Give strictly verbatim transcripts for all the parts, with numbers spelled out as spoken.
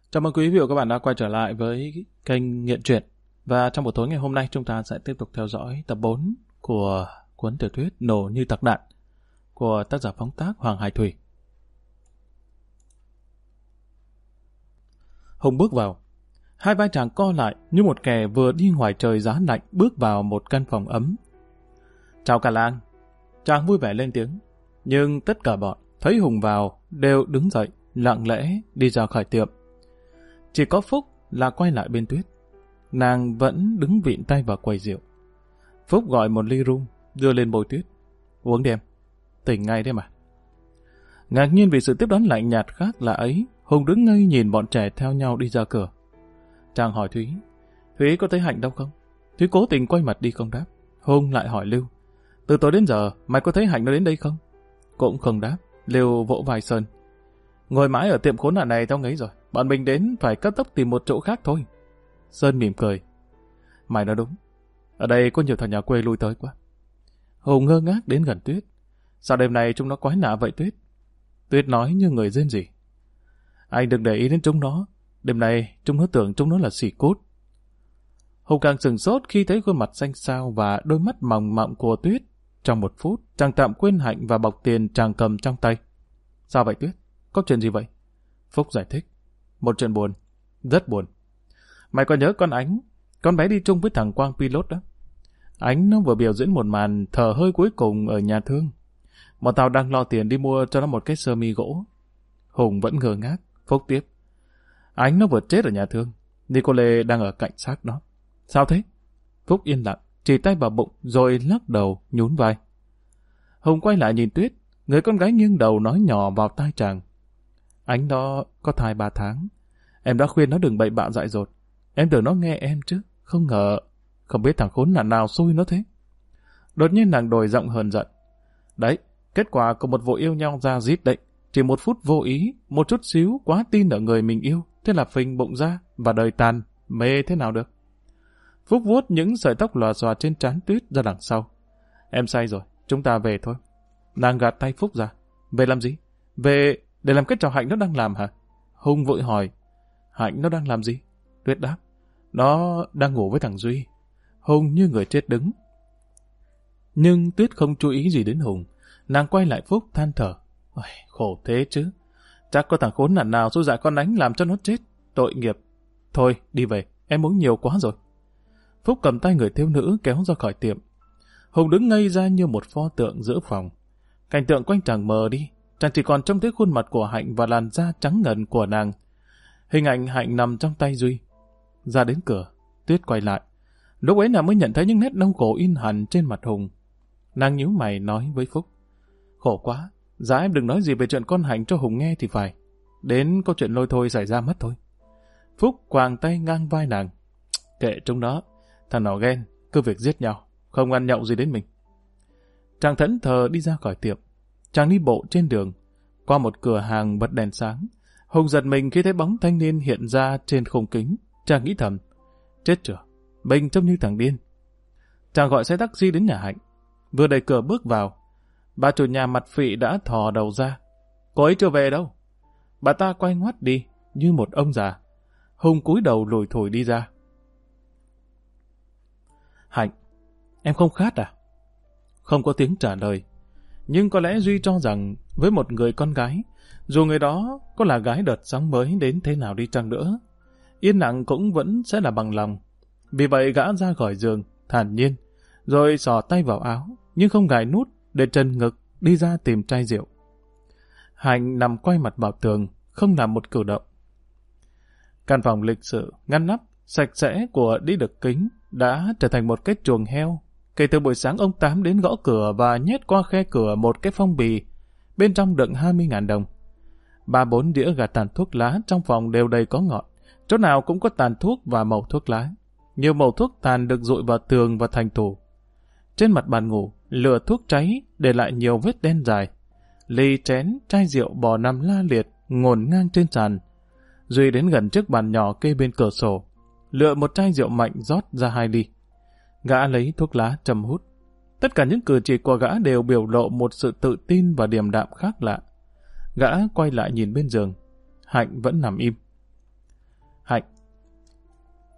Chào mừng quý vị và các bạn đã quay trở lại với kênh Nghiện Truyện. Và trong buổi tối ngày hôm nay chúng ta sẽ tiếp tục theo dõi tập bốn của cuốn tiểu thuyết Nổ như tạc đạn của tác giả phóng tác Hoàng Hải Thủy. Hùng bước vào. Hai vai chàng co lại như một kẻ vừa đi ngoài trời giá lạnh bước vào một căn phòng ấm. Chào cả làng. Chàng vui vẻ lên tiếng. Nhưng tất cả bọn thấy Hùng vào đều đứng dậy, lặng lẽ đi ra khỏi tiệm. Chỉ có Phúc là quay lại bên Tuyết. Nàng vẫn đứng vịn tay vào quầy rượu. Phúc gọi một ly rum, đưa lên bồi Tuyết. Uống đi em, tỉnh ngay đấy mà. Ngạc nhiên vì sự tiếp đón lạnh nhạt khác lạ ấy, Hùng đứng ngây nhìn bọn trẻ theo nhau đi ra cửa. Chàng hỏi Thúy, Thúy có thấy Hạnh đâu không? Thúy cố tình quay mặt đi không đáp. Hùng lại hỏi Lưu, từ tối đến giờ mày có thấy Hạnh nó đến đây không? Cũng không đáp. Lưu vỗ vai Sơn, ngồi mãi ở tiệm khốn nạn này tao ngấy rồi, bọn mình đến phải cấp tốc tìm một chỗ khác thôi. Sơn mỉm cười, mày nói đúng, ở đây có nhiều thằng nhà quê lui tới quá. Hùng ngơ ngác đến gần Tuyết. Sao đêm nay chúng nó quái lạ vậy Tuyết? Tuyết nói như người rên rỉ, anh đừng để ý đến chúng nó, đêm nay chúng nó tưởng chúng nó là xỉ cút. Hùng càng sửng sốt khi thấy khuôn mặt xanh xao và đôi mắt mòng mọng của Tuyết. Trong một phút, chàng tạm quên Hạnh và bọc tiền chàng cầm trong tay. Sao vậy Tuyết? Có chuyện gì vậy? Phúc giải thích. Một chuyện buồn. Rất buồn. Mày có nhớ con Ánh, con bé đi chung với thằng Quang pilot đó. Ánh nó vừa biểu diễn một màn thở hơi cuối cùng ở nhà thương. Bọn tao đang lo tiền đi mua cho nó một cái sơ mi gỗ. Hùng vẫn ngơ ngác. Phúc tiếp. Ánh nó vừa chết ở nhà thương. Nicole đang ở cạnh xác nó. Sao thế? Phúc yên lặng, chỉ tay vào bụng rồi lắc đầu nhún vai. Hùng quay lại nhìn Tuyết. Người con gái nghiêng đầu nói nhỏ vào tai chàng. Ánh đó có thai ba tháng. Em đã khuyên nó đừng bậy bạ dại dột. Em tưởng nó nghe em chứ. Không ngờ. Không biết thằng khốn nạn nào xui nó thế. Đột nhiên nàng đổi giọng hờn giận. Đấy, kết quả của một vụ yêu nhau ra dít đấy. Chỉ một phút vô ý, một chút xíu quá tin ở người mình yêu. Thế là phình bụng ra và đời tàn. Mê thế nào được. Phúc vuốt những sợi tóc lòa xòa trên trán Tuyết ra đằng sau. Em say rồi, chúng ta về thôi. Nàng gạt tay Phúc ra. Về làm gì? Về để làm cái trò Hạnh nó đang làm hả? Hùng vội hỏi. Hạnh nó đang làm gì? Tuyết đáp. Nó đang ngủ với thằng Duy. Hùng như người chết đứng. Nhưng Tuyết không chú ý gì đến Hùng. Nàng quay lại Phúc than thở. Ôi, khổ thế chứ. Chắc có thằng khốn nạn nào xui dại con Ánh làm cho nó chết. Tội nghiệp. Thôi, đi về. Em uống nhiều quá rồi. Phúc cầm tay người thiếu nữ kéo ra khỏi tiệm. Hùng đứng ngây ra như một pho tượng giữa phòng. Cảnh tượng quanh chàng mờ đi, chàng chỉ còn trông thấy khuôn mặt của Hạnh và làn da trắng ngần của nàng. Hình ảnh Hạnh nằm trong tay Duy. Ra đến cửa, Tuyết quay lại. Lúc ấy nàng mới nhận thấy những nét đau khổ in hẳn trên mặt Hùng. Nàng nhíu mày nói với Phúc. Khổ quá, giá em đừng nói gì về chuyện con Hạnh cho Hùng nghe thì phải. Đến câu chuyện lôi thôi xảy ra mất thôi. Phúc quàng tay ngang vai nàng. Kệ chúng đó, thằng nào ghen, cứ việc giết nhau, không ăn nhậu gì đến mình. Chàng thẫn thờ đi ra khỏi tiệm. Chàng đi bộ trên đường, qua một cửa hàng bật đèn sáng. Hùng giật mình khi thấy bóng thanh niên hiện ra trên khung kính. Chàng nghĩ thầm, chết chưa, mình trông như thằng điên. Chàng gọi xe taxi đến nhà Hạnh. Vừa đẩy cửa bước vào, bà chủ nhà mặt phị đã thò đầu ra. Cô ấy chưa về đâu. Bà ta quay ngoắt đi như một ông già. Hùng cúi đầu lủi thủi đi ra. Hạnh, em không khát à? Không có tiếng trả lời. Nhưng có lẽ Duy cho rằng với một người con gái, dù người đó có là gái đợt sóng mới đến thế nào đi chăng nữa, yên lặng cũng vẫn sẽ là bằng lòng. Vì vậy gã ra khỏi giường, thản nhiên, rồi xỏ tay vào áo, nhưng không gài nút, để trần ngực đi ra tìm chai rượu. Hạnh nằm quay mặt vào tường, không làm một cử động. Căn phòng lịch sự, ngăn nắp, sạch sẽ của đi được kính đã trở thành một cái chuồng heo. Kể từ buổi sáng ông Tám đến gõ cửa và nhét qua khe cửa một cái phong bì, bên trong đựng hai mươi ngàn đồng. Ba bốn đĩa gạt tàn thuốc lá trong phòng đều đầy có ngọn, chỗ nào cũng có tàn thuốc và mẩu thuốc lá. Nhiều mẩu thuốc tàn được dội vào tường và thành tủ. Trên mặt bàn ngủ, lửa thuốc cháy để lại nhiều vết đen dài. Ly chén, chai rượu bò nằm la liệt, ngổn ngang trên sàn. Duy đến gần chiếc bàn nhỏ kê bên cửa sổ, lựa một chai rượu mạnh rót ra hai ly. Gã lấy thuốc lá châm hút. Tất cả những cử chỉ của gã đều biểu lộ một sự tự tin và điềm đạm khác lạ. Gã quay lại nhìn bên giường. Hạnh vẫn nằm im.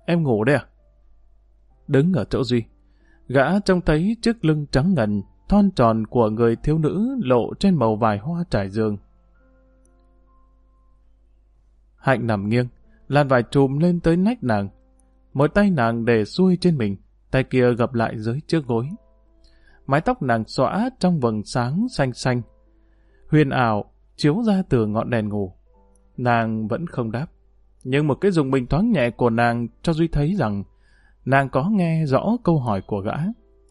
em ngủ đây à? Đứng ở chỗ Duy, gã trông thấy chiếc lưng trắng ngần, thon tròn của người thiếu nữ lộ trên màu vải hoa trải giường. Hạnh nằm nghiêng, làn vải trùm lên tới nách nàng. Một tay nàng để xuôi trên mình, tay kia gập lại dưới trước gối. Mái tóc nàng xõa trong vầng sáng xanh xanh, huyền ảo chiếu ra từ ngọn đèn ngủ. Nàng vẫn không đáp, nhưng một cái rùng mình thoáng nhẹ của nàng cho Duy thấy rằng nàng có nghe rõ câu hỏi của gã.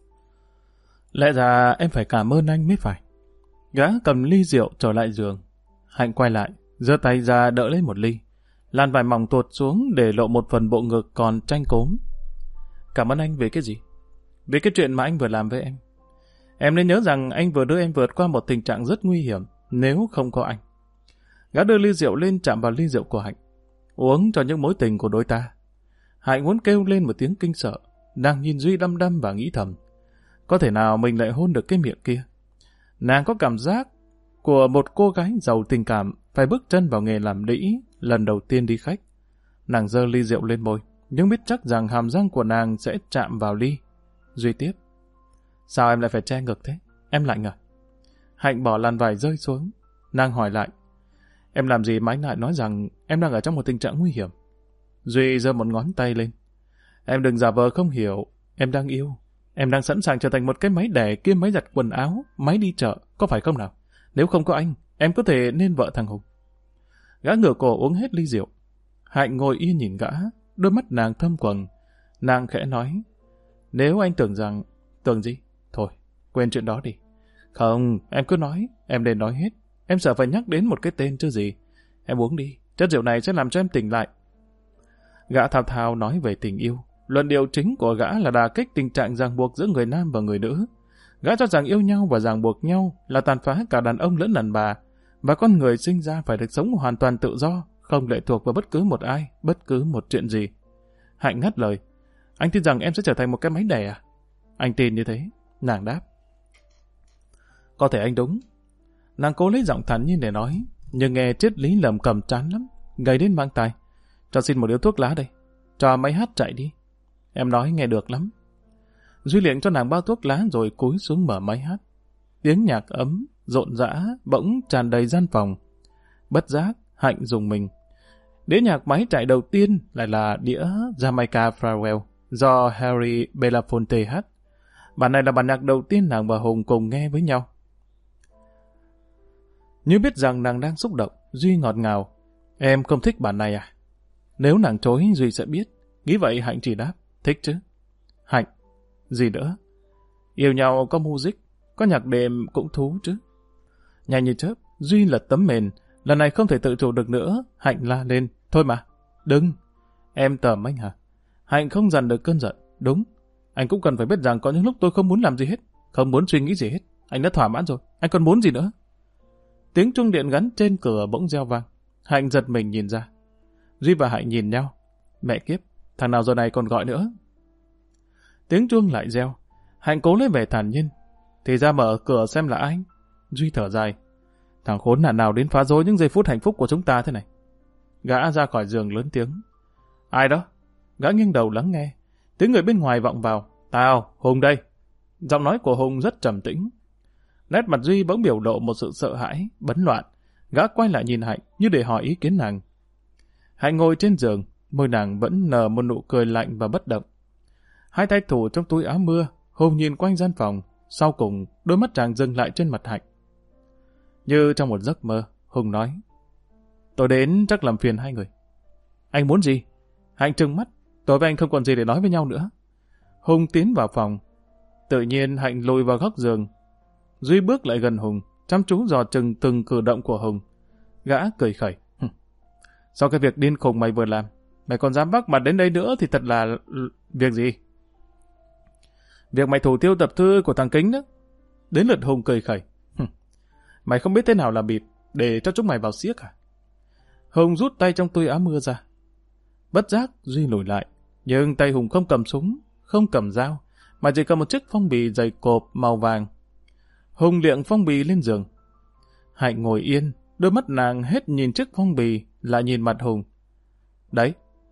Lẽ ra em phải cảm ơn anh mới phải. Gã cầm ly rượu trở lại giường. Hạnh quay lại, giơ tay ra đỡ lấy một ly. Làn vải mỏng tuột xuống để lộ một phần bộ ngực còn tranh cốm. Cảm ơn anh về cái gì? Về cái chuyện mà anh vừa làm với em. Em nên nhớ rằng anh vừa đưa em vượt qua một tình trạng rất nguy hiểm nếu không có anh. Gã đưa ly rượu lên chạm vào ly rượu của Hạnh. Uống cho những mối tình của đôi ta. Hạnh muốn kêu lên một tiếng kinh sợ. Nàng nhìn Duy đăm đăm và nghĩ thầm. Có thể nào mình lại hôn được cái miệng kia? Nàng có cảm giác của một cô gái giàu tình cảm phải bước chân vào nghề làm đĩ lần đầu tiên đi khách. Nàng giơ ly rượu lên môi, nhưng biết chắc rằng hàm răng của nàng sẽ chạm vào ly. Duy tiếp. Sao em lại phải che ngực thế? Em lạnh à? Hạnh bỏ làn vải rơi xuống. Nàng hỏi lại. Em làm gì mà anh lại nói rằng em đang ở trong một tình trạng nguy hiểm? Duy giơ một ngón tay lên. Em đừng giả vờ không hiểu. Em đang yêu. Em đang sẵn sàng trở thành một cái máy đẻ kiêm máy giặt quần áo, máy đi chợ, có phải không nào? Nếu không có anh, em có thể nên vợ thằng Hùng. Gã ngửa cổ uống hết ly rượu. Hạnh ngồi yên nhìn gã, đôi mắt nàng thâm quầng. Nàng khẽ nói, nếu anh tưởng rằng... Tưởng gì? Thôi, quên chuyện đó đi. Không, em cứ nói, em nên nói hết. Em sợ phải nhắc đến một cái tên chứ gì. Em uống đi, chất rượu này sẽ làm cho em tỉnh lại. Gã thao thao nói về tình yêu. Luận điệu chính của gã là đả kích tình trạng ràng buộc giữa người nam và người nữ. Gã cho rằng yêu nhau và ràng buộc nhau là tàn phá cả đàn ông lẫn đàn bà, và con người sinh ra phải được sống hoàn toàn tự do, không lệ thuộc vào bất cứ một ai, bất cứ một chuyện gì. Hạnh ngắt lời. Anh tin rằng em sẽ trở thành một cái máy đẻ à? Anh tin như thế. Nàng đáp. Có thể anh đúng. Nàng cố lấy giọng thản nhiên để nói, nhưng nghe triết lý lầm cầm chán lắm, gầy đến mang tai. Cho xin một điếu thuốc lá đây. Cho máy hát chạy đi. Em nói nghe được lắm. Duy liệng cho nàng bao thuốc lá rồi cúi xuống mở máy hát. Tiếng nhạc ấm, rộn rã, bỗng tràn đầy gian phòng. Bất giác, Hạnh dùng mình. Đĩa nhạc máy chạy đầu tiên lại là đĩa Jamaica Farewell do Harry Belafonte hát. Bản này là bản nhạc đầu tiên nàng và Hùng cùng nghe với nhau. Như biết rằng nàng đang xúc động, Duy ngọt ngào. Em không thích bản này à? Nếu nàng chối, Duy sẽ biết. Nghĩ vậy Hạnh chỉ đáp. Thích chứ. Hạnh. Gì nữa? Yêu nhau có music, có nhạc đệm cũng thú chứ. Nhanh như chớp, Duy lật tấm mền. Lần này không thể tự chủ được nữa. Hạnh la lên. Thôi mà. Đừng. Em tởm anh hả? Hạnh không dằn được cơn giận. Đúng. Anh cũng cần phải biết rằng có những lúc tôi không muốn làm gì hết. Không muốn suy nghĩ gì hết. Anh đã thỏa mãn rồi. Anh còn muốn gì nữa? Tiếng chuông điện gắn trên cửa bỗng reo vang. Hạnh giật mình nhìn ra. Duy và Hạnh nhìn nhau. Mẹ kiếp. Thằng nào giờ này còn gọi nữa? Tiếng chuông lại reo. Hạnh cố lấy vẻ thản nhiên. Thì ra mở cửa xem là ai. Duy thở dài. Thằng khốn nạn nào đến phá rối những giây phút hạnh phúc của chúng ta thế này. Gã ra khỏi giường lớn tiếng. Ai đó? Gã nghiêng đầu lắng nghe. Tiếng người bên ngoài vọng vào. Tao, Hùng đây. Giọng nói của Hùng rất trầm tĩnh. Nét mặt Duy bỗng biểu lộ một sự sợ hãi, bấn loạn. Gã quay lại nhìn Hạnh như để hỏi ý kiến nàng. Hạnh ngồi trên giường, môi nàng vẫn nở một nụ cười lạnh và bất động. Hai tay thủ trong túi áo mưa, Hùng nhìn quanh gian phòng. Sau cùng, đôi mắt chàng dừng lại trên mặt Hạnh. Như trong một giấc mơ, Hùng nói. Tôi đến chắc làm phiền hai người. Anh muốn gì? Hạnh trừng mắt. Tôi với anh không còn gì để nói với nhau nữa. Hùng tiến vào phòng. Tự nhiên Hạnh lùi vào góc giường. Duy bước lại gần Hùng, chăm chú dò chừng từng cử động của Hùng. Gã cười khẩy. Sau cái việc điên khùng mày vừa làm, mày còn dám vác mặt đến đây nữa thì thật là... Việc gì? Việc mày thủ tiêu tập thư của thằng Kính đó. Đến lượt Hùng cười khẩy. Mày không biết thế nào là bịt, để cho chúng mày vào xiếc à? Hùng rút tay trong túi áo mưa ra. Bất giác Duy lùi lại, nhưng tay Hùng không cầm súng, không cầm dao, mà chỉ cầm một chiếc phong bì dày cộp màu vàng. Hùng liệng phong bì lên giường. Hạnh ngồi yên, đôi mắt nàng hết nhìn chiếc phong bì, lại nhìn mặt Hùng. Đấy,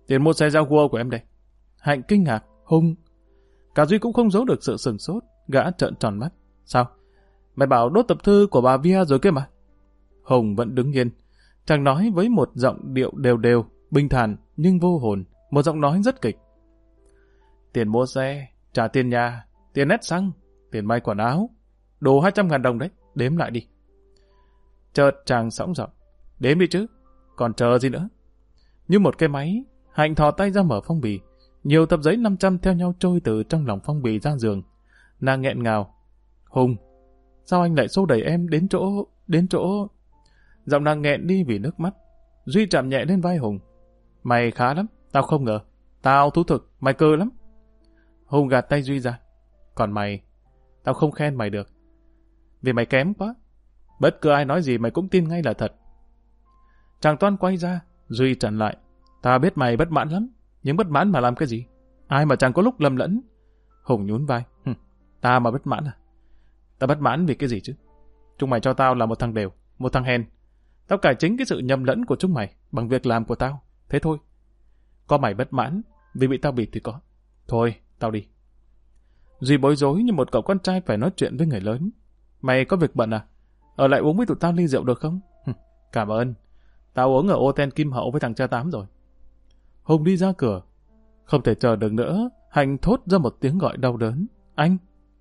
Tiền mua xe Jaguar của em đây. Hạnh kinh ngạc, Hùng. Cả Duy cũng không giấu được sự sửng sốt, gã trợn tròn mắt. Sao? Mày bảo đốt tập thư của bà Via rồi kia mà. Hùng vẫn đứng yên. Chàng nói với một giọng điệu đều đều, bình thản nhưng vô hồn, một giọng nói rất kịch. Tiền mua xe, trả tiền nhà, tiền nét xăng, tiền may quần áo, đồ hai trăm ngàn đồng đấy, đếm lại đi. Chợt chàng sõng giọng, đếm đi chứ, còn chờ gì nữa. Như một cái máy, Hạnh thò tay ra mở phong bì, nhiều tập giấy năm trăm theo nhau trôi từ trong lòng phong bì ra giường. Nàng nghẹn ngào, Hùng, sao anh lại xô đẩy em đến chỗ, đến chỗ... Giọng nàng nghẹn đi vì nước mắt. Duy chạm nhẹ lên vai Hùng. Mày khá lắm, tao không ngờ. Tao thú thực, mày cơ lắm. Hùng gạt tay Duy ra. Còn mày, tao không khen mày được. Vì mày kém quá. Bất cứ ai nói gì mày cũng tin ngay là thật. Chàng Toan quay ra, Duy chặn lại. Ta biết mày bất mãn lắm, nhưng bất mãn mà làm cái gì? Ai mà chẳng có lúc lầm lẫn. Hùng nhún vai. Hừ, ta mà bất mãn à? Ta bất mãn vì cái gì chứ? Chúng mày cho tao là một thằng đều, một thằng hèn. Tao cải chính cái sự nhầm lẫn của chúng mày bằng việc làm của tao. Thế thôi. Có mày bất mãn vì bị tao bịt thì có. Thôi, tao đi. Duy bối rối như một cậu con trai phải nói chuyện với người lớn. Mày có việc bận à? Ở lại uống với tụi tao ly rượu được không? Cảm ơn. Tao uống ở ô ten Kim Hậu với thằng cha Tám rồi. Hùng đi ra cửa. Không thể chờ được nữa, Hạnh thốt ra một tiếng gọi đau đớn. Anh!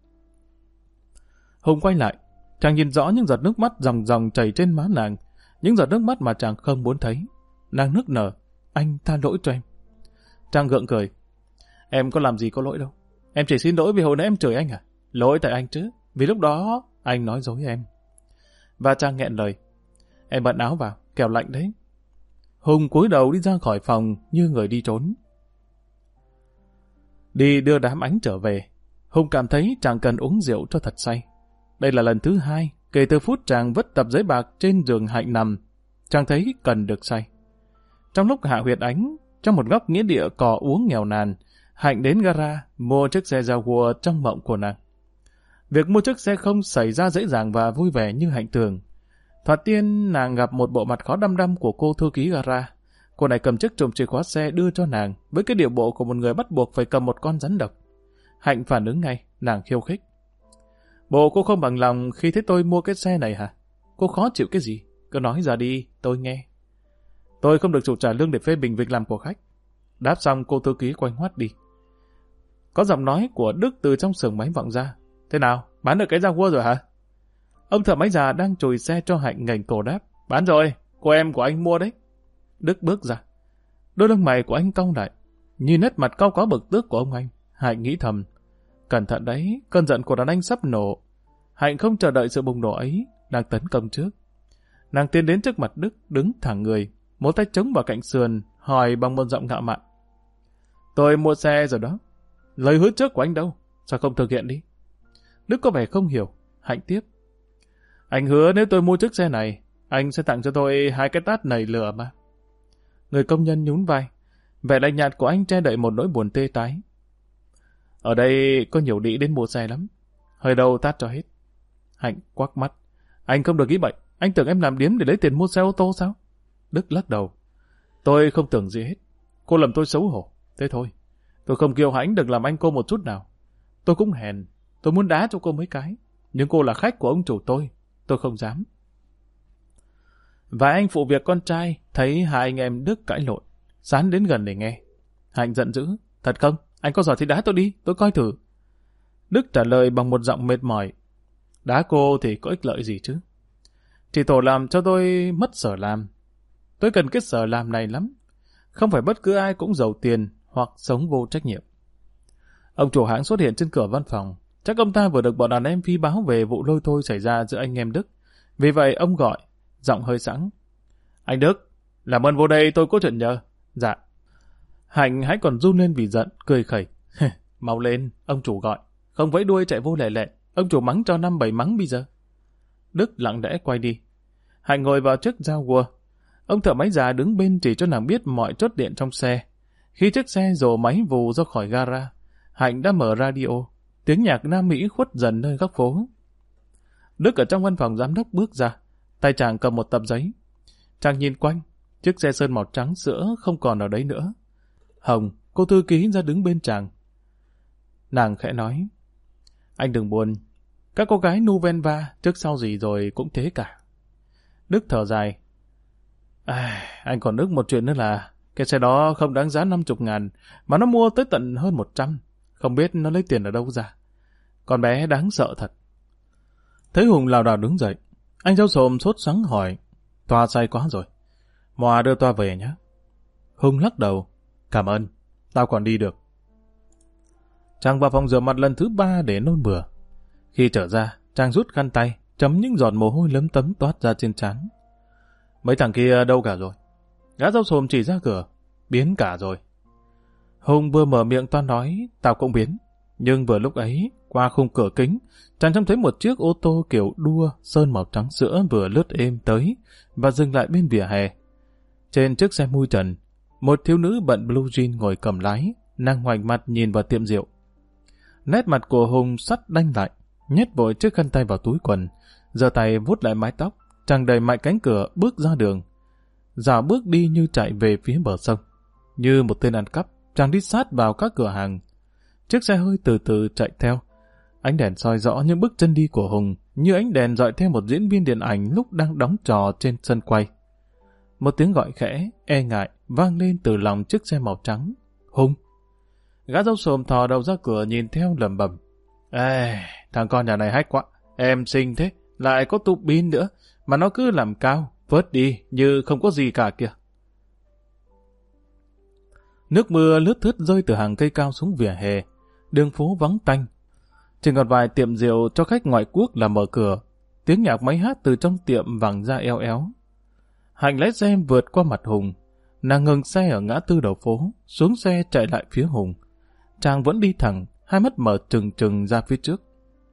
Hùng quay lại. Chàng nhìn rõ những giọt nước mắt ròng ròng chảy trên má nàng. Những giọt nước mắt mà chàng không muốn thấy. Nàng nức nở. Anh tha lỗi cho em. Chàng gượng cười. Em có làm gì có lỗi đâu. Em chỉ xin lỗi vì hồi nãy em chửi anh à? Lỗi tại anh chứ. Vì lúc đó anh nói dối em. Và chàng nghẹn lời. Em bận áo vào, kẻo lạnh đấy. Hùng cúi đầu đi ra khỏi phòng như người đi trốn. Đi đưa đám Ánh trở về. Hùng cảm thấy chàng cần uống rượu cho thật say. Đây là lần thứ hai kể từ phút chàng vứt tập giấy bạc trên giường Hạnh nằm. Chàng thấy cần được say. Trong lúc hạ huyệt Ánh, trong một góc nghĩa địa cò uống nghèo nàn, Hạnh đến gara mua chiếc xe Jaguar trong mộng của nàng. Việc mua chiếc xe không xảy ra dễ dàng và vui vẻ như Hạnh tưởng. Thoạt tiên nàng gặp một bộ mặt khó đăm đăm của cô thư ký gara. Cô này cầm chiếc chùm chìa khóa xe đưa cho nàng với cái điệu bộ của một người bắt buộc phải cầm một con rắn độc. Hạnh phản ứng ngay, nàng khiêu khích. Bộ cô không bằng lòng khi thấy tôi mua cái xe này hả? Cô khó chịu cái gì? Cứ nói ra đi, tôi nghe. Tôi không được chủ trả lương để phê bình việc làm của khách. Đáp xong cô thư ký quay ngoắt đi. Có giọng nói của Đức từ trong xưởng máy vọng ra. Thế nào, bán được cái Jaguar rồi hả? Ông thợ máy già đang chùi xe cho Hạnh ngẩng cổ đáp. Bán rồi, cô em của anh mua đấy. Đức bước ra. Đôi lông mày của anh cau lại. Nhìn nét mặt cau có bực tức của ông anh, Hạnh nghĩ thầm. Cẩn thận đấy, cơn giận của đàn anh sắp nổ. Hạnh không chờ đợi sự bùng nổ ấy, đang tấn công trước. Nàng tiến đến trước mặt Đức, đứng thẳng người, một tay chống vào cạnh sườn, hỏi bằng một giọng ngạo mạn. Tôi mua xe rồi đó. Lời hứa trước của anh đâu? Sao không thực hiện đi? Đức có vẻ không hiểu. Hạnh tiếp. Anh hứa nếu tôi mua chiếc xe này, anh sẽ tặng cho tôi hai cái tát nảy lửa mà. Người công nhân nhún vai. Vẻ lạnh nhạt của anh che đậy một nỗi buồn tê tái. Ở đây có nhiều đĩ đến mua xe lắm. Hơi đâu tát cho hết. Hạnh quắc mắt. Anh không được nghĩ bậy. Anh tưởng em làm điếm để lấy tiền mua xe ô tô sao? Đức lắc đầu. Tôi không tưởng gì hết. Cô làm tôi xấu hổ. Thế thôi. Tôi không kiêu hãnh được làm anh cô một chút nào. Tôi cũng hèn. Tôi muốn đá cho cô mấy cái. Nhưng cô là khách của ông chủ tôi. Tôi không dám. Và anh phụ việc con trai thấy hai anh em Đức cãi lộn. Sán đến gần để nghe. Hạnh giận dữ. Thật không? Anh có giỏi thì đá tôi đi. Tôi coi thử. Đức trả lời bằng một giọng mệt mỏi. Đá cô thì có ích lợi gì chứ? Chỉ tổ làm cho tôi mất sở làm. Tôi cần cái sở làm này lắm. Không phải bất cứ ai cũng giàu tiền hoặc sống vô trách nhiệm. Ông chủ hãng xuất hiện trên cửa văn phòng. Chắc ông ta vừa được bọn đàn em phi báo về vụ lôi thôi xảy ra giữa anh em Đức. Vì vậy ông gọi, giọng hơi sẵn. Anh Đức, làm ơn vô đây tôi có chuyện nhờ. Dạ. Hạnh hãy còn run lên vì giận, cười khẩy. Mau lên, ông chủ gọi. Không vẫy đuôi chạy vô lẹ lẹ. Ông chủ mắng cho năm bảy mắng bây giờ. Đức lặng lẽ quay đi. Hạnh ngồi vào chiếc Jaguar. Ông thợ máy già đứng bên chỉ cho nàng biết mọi chốt điện trong xe. Khi chiếc xe rồ máy vù ra khỏi gara, Hạnh đã mở radio. Tiếng nhạc Nam Mỹ khuất dần nơi góc phố. Đức ở trong văn phòng giám đốc bước ra. Tay chàng cầm một tập giấy. Chàng nhìn quanh. Chiếc xe sơn màu trắng sữa không còn ở đấy nữa. Hồng, cô thư ký ra đứng bên chàng. Nàng khẽ nói, anh đừng buồn, các cô gái Nuvenva trước sau gì rồi cũng thế cả. Đức thở dài, à, anh còn ức một chuyện nữa là cái xe đó không đáng giá năm mươi ngàn, mà nó mua tới tận hơn một trăm. Không biết nó lấy tiền ở đâu ra. Con bé đáng sợ thật. Thấy Hùng lảo đảo đứng dậy, anh Dâu Xồm sốt sắng hỏi, Toa say quá rồi, Moa đưa Toa về nhé. Hùng lắc đầu, cảm ơn, tao còn đi được. Chàng vào phòng rửa mặt lần thứ ba để nôn mửa. Khi trở ra, chàng rút khăn tay, chấm những giọt mồ hôi lấm tấm toát ra trên trán. Mấy thằng kia đâu cả rồi? Gã Dâu Xồm chỉ ra cửa, biến cả rồi. Hùng vừa mở miệng toan nói, tao cũng biến. Nhưng vừa lúc ấy, qua khung cửa kính, chàng trông thấy một chiếc ô tô kiểu đua sơn màu trắng sữa vừa lướt êm tới và dừng lại bên vỉa hè. Trên chiếc xe mui trần, một thiếu nữ bận blue jean ngồi cầm lái, nàng ngoảnh mặt nhìn vào tiệm rượu. Nét mặt của Hùng sắt đanh lại, nhét vội chiếc khăn tay vào túi quần, giơ tay vuốt lại mái tóc, chàng đẩy mạnh cánh cửa bước ra đường. Dạo bước đi như chạy về phía bờ sông. Như một tên ăn cắp, chàng đi sát vào các cửa hàng. Chiếc xe hơi từ từ chạy theo. Ánh đèn soi rõ những bước chân đi của Hùng, như ánh đèn dọi theo một diễn viên điện ảnh lúc đang đóng trò trên sân quay. Một tiếng gọi khẽ, e ngại, vang lên từ lòng chiếc xe màu trắng. Hùng! Gã Dâu Xồm thò đầu ra cửa nhìn theo lẩm bẩm. Ê, thằng con nhà này hách quá. Em xinh thế, lại có tụ pin nữa, mà nó cứ làm cao, vớt đi như không có gì cả kìa. Nước mưa lướt thướt rơi từ hàng cây cao xuống vỉa hè, đường phố vắng tanh. Chỉ còn vài tiệm rượu cho khách ngoại quốc là mở cửa, tiếng nhạc máy hát từ trong tiệm vẳng ra eo éo. Hạnh lái xe vượt qua mặt Hùng, nàng ngừng xe ở ngã tư đầu phố, xuống xe chạy lại phía Hùng. Chàng vẫn đi thẳng, hai mắt mở trừng trừng ra phía trước.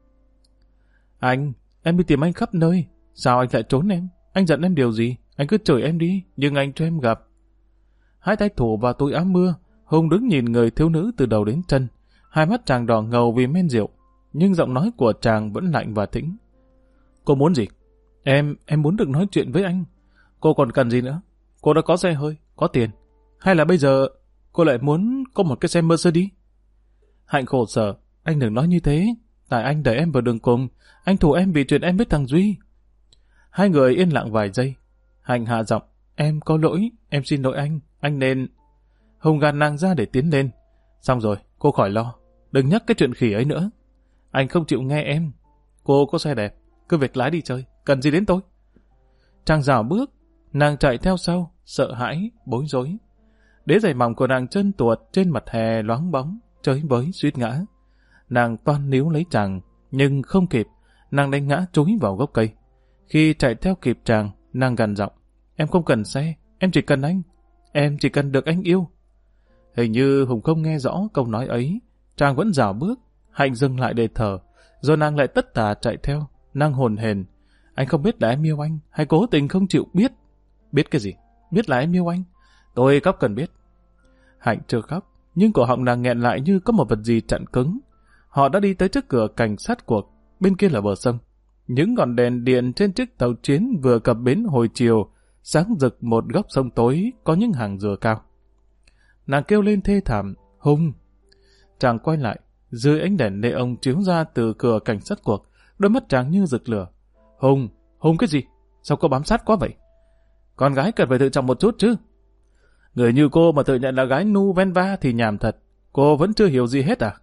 Anh, em đi tìm anh khắp nơi, sao anh lại trốn em? Anh giận em điều gì? Anh cứ chửi em đi, nhưng anh cho em gặp. Hai tay thủ vào túi áo mưa, Hùng đứng nhìn người thiếu nữ từ đầu đến chân. Hai mắt chàng đỏ ngầu vì men rượu, nhưng giọng nói của chàng vẫn lạnh và tĩnh. Cô muốn gì? Em, em muốn được nói chuyện với anh. Cô còn cần gì nữa? Cô đã có xe hơi, có tiền. Hay là bây giờ cô lại muốn có một cái xe Mercedes? Hạnh khổ sở, anh đừng nói như thế. Tại anh đẩy em vào đường cùng, anh thù em vì chuyện em với thằng Duy. Hai người yên lặng vài giây. Hạnh hạ giọng, em có lỗi, em xin lỗi anh, anh nên... Hùng gạt nàng ra để tiến lên. Xong rồi, cô khỏi lo, đừng nhắc cái chuyện khỉ ấy nữa. Anh không chịu nghe em. Cô có xe đẹp, cứ việc lái đi chơi, cần gì đến tôi? Chàng rảo bước, nàng chạy theo sau, sợ hãi, bối rối. Đế giày mỏng của nàng chân tuột trên mặt hè loáng bóng, chới với suýt ngã. Nàng toan níu lấy chàng, nhưng không kịp, nàng đánh ngã chúi vào gốc cây. Khi chạy theo kịp chàng, nàng gằn giọng, em không cần xe, em chỉ cần anh, em chỉ cần được anh yêu. Hình như Hùng không nghe rõ câu nói ấy, chàng vẫn rảo bước. Hạnh dừng lại để thở, rồi nàng lại tất tả chạy theo, nàng hồn hển. Anh không biết là em yêu anh, hay cố tình không chịu biết. Biết cái gì? Biết là em yêu anh. Tôi khóc cần biết. Hạnh chưa khóc, nhưng cổ họng nàng nghẹn lại như có một vật gì chặn cứng. Họ đã đi tới trước cửa cảnh sát cuộc, bên kia là bờ sông. Những ngọn đèn điện trên chiếc tàu chiến vừa cập bến hồi chiều, sáng rực một góc sông tối có những hàng dừa cao. Nàng kêu lên thê thảm, Hùng! Chàng quay lại, dưới ánh đèn neon chiếu ra từ cửa cảnh sát cuộc, đôi mắt chàng như rực lửa. Hùng! Hùng cái gì? Sao cô bám sát quá vậy? Con gái cần phải tự trọng một chút chứ. Người như cô mà tự nhận là gái Nuvenva thì nhàm thật. Cô vẫn chưa hiểu gì hết à?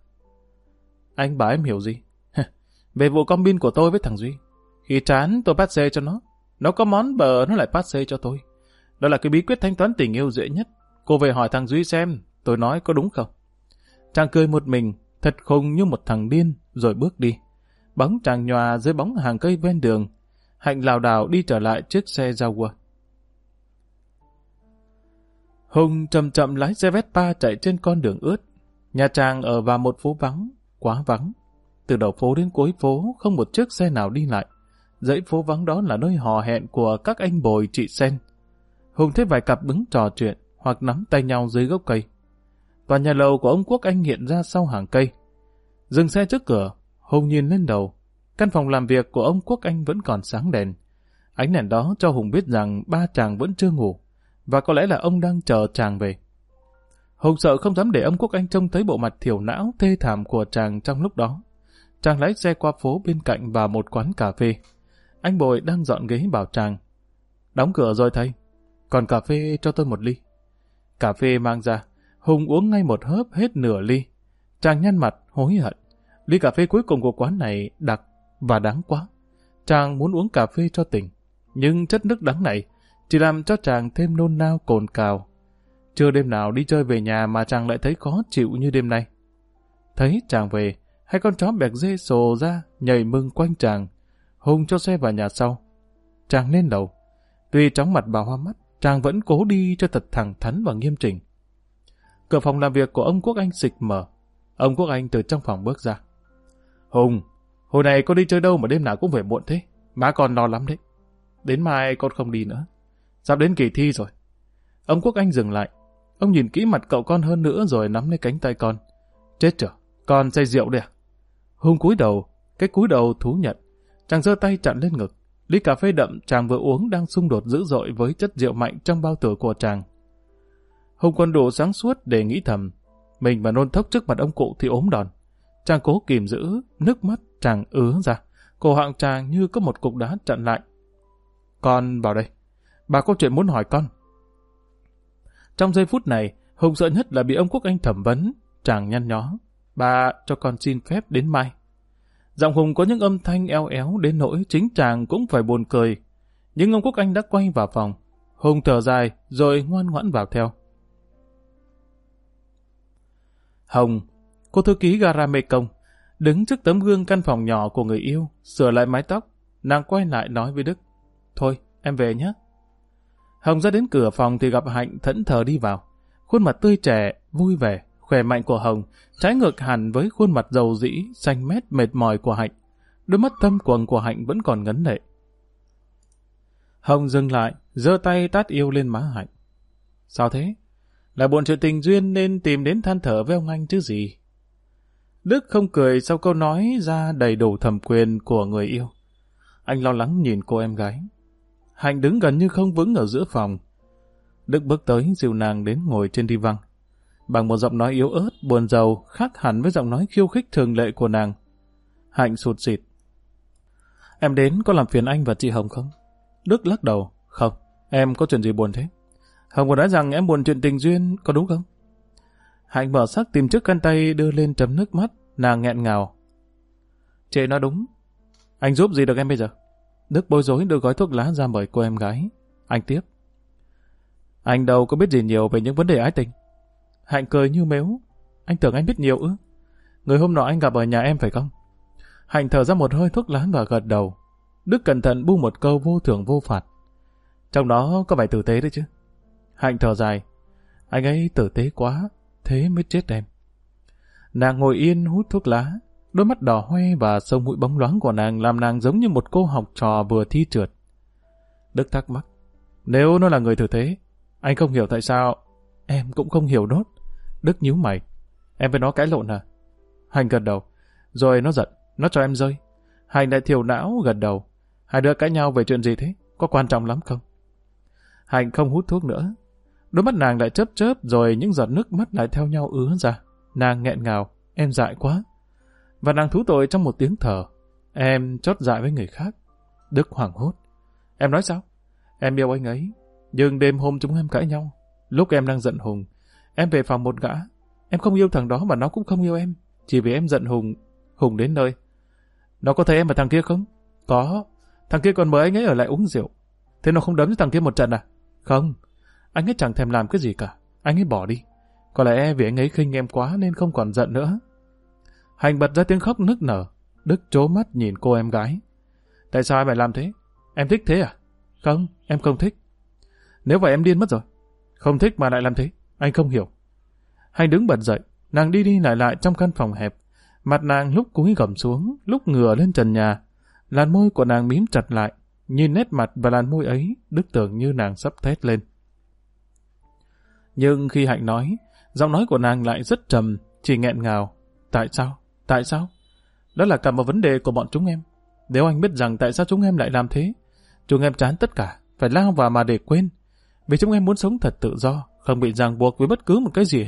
Anh bảo em hiểu gì? Về vụ combine của tôi với thằng Duy. Khi chán tôi passe cho nó. Nó có món bờ nó lại passe cho tôi. Đó là cái bí quyết thanh toán tình yêu dễ nhất. Cô về hỏi thằng Duy xem, tôi nói có đúng không? Chàng cười một mình, thật khùng như một thằng điên, rồi bước đi. Bóng chàng nhòa dưới bóng hàng cây ven đường. Hạnh lảo đảo đi trở lại chiếc xe Jaguar. Hùng chậm chậm lái xe Vespa chạy trên con đường ướt. Nhà chàng ở vào một phố vắng, quá vắng. Từ đầu phố đến cuối phố không một chiếc xe nào đi lại. Dãy phố vắng đó là nơi hò hẹn của các anh bồi chị sen. Hùng thấy vài cặp đứng trò chuyện hoặc nắm tay nhau dưới gốc cây. Tòa nhà lầu của ông Quốc Anh hiện ra sau hàng cây. Dừng xe trước cửa, Hùng nhìn lên đầu. Căn phòng làm việc của ông Quốc Anh vẫn còn sáng đèn. Ánh đèn đó cho Hùng biết rằng ba chàng vẫn chưa ngủ, và có lẽ là ông đang chờ chàng về. Hùng sợ không dám để ông Quốc Anh trông thấy bộ mặt thiểu não thê thảm của chàng trong lúc đó. Chàng lái xe qua phố bên cạnh vào một quán cà phê. Anh Bồi đang dọn ghế bảo chàng: đóng cửa rồi thầy, còn cà phê cho tôi một ly. Cà phê mang ra, Hùng uống ngay một hớp hết nửa ly. Chàng nhăn mặt hối hận. Ly cà phê cuối cùng của quán này đặc và đắng quá. Chàng muốn uống cà phê cho tỉnh, nhưng chất nước đắng này chỉ làm cho chàng thêm nôn nao cồn cào. Chưa đêm nào đi chơi về nhà mà chàng lại thấy khó chịu như đêm nay. Thấy chàng về, hai con chó bẹc dê sồ ra nhảy mừng quanh chàng. Hùng cho xe vào nhà sau. Chàng lên lầu. Tuy chóng mặt bà hoa mắt, chàng vẫn cố đi cho thật thẳng thắn và nghiêm chỉnh. Cửa phòng làm việc của ông Quốc Anh xịch mở. Ông Quốc Anh từ trong phòng bước ra. Hùng, hồi này con đi chơi đâu mà đêm nào cũng về muộn thế? Má con lo lắm đấy. Đến mai con không đi nữa. Sắp đến kỳ thi rồi. Ông Quốc Anh dừng lại. Ông nhìn kỹ mặt cậu con hơn nữa rồi nắm lấy cánh tay con. Chết chưa? Con say rượu đấy à? Hùng cúi đầu, cái cúi đầu thú nhận. Chàng giơ tay chặn lên ngực. Ly cà phê đậm chàng vừa uống đang xung đột dữ dội với chất rượu mạnh trong bao tử của chàng. Hùng còn đủ sáng suốt để nghĩ thầm. Mình mà nôn thốc trước mặt ông cụ thì ốm đòn. Chàng cố kìm giữ, nước mắt chàng ứa ra. Cổ họng chàng như có một cục đá chặn lại. Con vào đây. Bà có chuyện muốn hỏi con. Trong giây phút này, Hùng sợ nhất là bị ông Quốc Anh thẩm vấn. Chàng nhăn nhó. Bà cho con xin phép đến mai. Giọng Hùng có những âm thanh eo éo đến nỗi chính chàng cũng phải buồn cười. Nhưng ông Quốc Anh đã quay vào phòng. Hùng thở dài rồi ngoan ngoãn vào theo. Hồng, cô thư ký gara Mekong, đứng trước tấm gương căn phòng nhỏ của người yêu, sửa lại mái tóc. Nàng quay lại nói với Đức. Thôi, em về nhé. Hồng ra đến cửa phòng thì gặp Hạnh thẫn thờ đi vào. Khuôn mặt tươi trẻ, vui vẻ, khỏe mạnh của Hồng trái ngược hẳn với khuôn mặt dầu dĩ, xanh mét mệt mỏi của Hạnh. Đôi mắt thâm quầng của Hạnh vẫn còn ngấn lệ. Hồng dừng lại, giơ tay tát yêu lên má Hạnh. Sao thế? Là buồn chuyện tình duyên nên tìm đến than thở với ông anh chứ gì? Đức không cười sau câu nói ra đầy đủ thẩm quyền của người yêu. Anh lo lắng nhìn cô em gái. Hạnh đứng gần như không vững ở giữa phòng. Đức bước tới dìu nàng đến ngồi trên đi văng. Bằng một giọng nói yếu ớt, buồn rầu, khác hẳn với giọng nói khiêu khích thường lệ của nàng. Hạnh sụt sịt. Em đến có làm phiền anh và chị Hồng không? Đức lắc đầu. Không, em có chuyện gì buồn thế? Hồng còn nói rằng em buồn chuyện tình duyên, có đúng không? Hạnh mở sắc tìm chiếc khăn tay đưa lên chấm nước mắt, nàng nghẹn ngào. Chị nói đúng. Anh giúp gì được em bây giờ? Đức bối rối đưa gói thuốc lá ra mời cô em gái. Anh tiếp. Anh đâu có biết gì nhiều về những vấn đề ái tình. Hạnh cười như mếu. Anh tưởng anh biết nhiều ư? Người hôm nọ anh gặp ở nhà em phải không? Hạnh thở ra một hơi thuốc lá và gật đầu. Đức cẩn thận bu một câu vô thưởng vô phạt. Trong đó có vẻ tử tế đấy chứ. Hạnh thở dài. Anh ấy tử tế quá, thế mới chết em. Nàng ngồi yên hút thuốc lá. Đôi mắt đỏ hoe và sông mũi bóng loáng của nàng làm nàng giống như một cô học trò vừa thi trượt. Đức thắc mắc. Nếu nó là người tử tế, anh không hiểu tại sao. Em cũng không hiểu nốt. Đức nhíu mày. Em với nó cãi lộn à? Hạnh gật đầu. Rồi nó giận, nó cho em rơi. Hạnh lại thiểu não gật đầu. Hai đứa cãi nhau về chuyện gì thế? Có quan trọng lắm không? Hạnh không hút thuốc nữa. Đôi mắt nàng lại chớp chớp rồi những giọt nước mắt lại theo nhau ứa ra. Nàng nghẹn ngào. Em dại quá. Và nàng thú tội trong một tiếng thở. Em chót dại với người khác. Đức hoảng hốt. Em nói sao? Em yêu anh ấy. Nhưng đêm hôm chúng em cãi nhau. Lúc em đang giận Hùng, em về phòng một gã. Em không yêu thằng đó mà nó cũng không yêu em. Chỉ vì em giận Hùng. Hùng đến nơi. Nó có thấy em và thằng kia không? Có. Thằng kia còn mời anh ấy ở lại uống rượu. Thế nó không đấm cho thằng kia một trận à? Không. Anh ấy chẳng thèm làm cái gì cả. Anh ấy bỏ đi. Có lẽ vì anh ấy khinh em quá nên không còn giận nữa. Hạnh bật ra tiếng khóc nức nở. Đức trố mắt nhìn cô em gái. Tại sao em lại làm thế? Em thích thế à? Không, em không thích. Nếu vậy em điên mất rồi. Không thích mà lại làm thế. Anh không hiểu. Hạnh đứng bật dậy. Nàng đi đi lại lại trong căn phòng hẹp. Mặt nàng lúc cúi gằm xuống, lúc ngửa lên trần nhà. Làn môi của nàng mím chặt lại. Nhìn nét mặt và làn môi ấy, Đức tưởng như nàng sắp thét lên. Nhưng khi Hạnh nói, giọng nói của nàng lại rất trầm, chỉ nghẹn ngào. Tại sao? Tại sao? Đó là cả một vấn đề của bọn chúng em. Nếu anh biết rằng tại sao chúng em lại làm thế, chúng em chán tất cả, phải lao vào mà để quên. Vì chúng em muốn sống thật tự do, không bị ràng buộc với bất cứ một cái gì hết.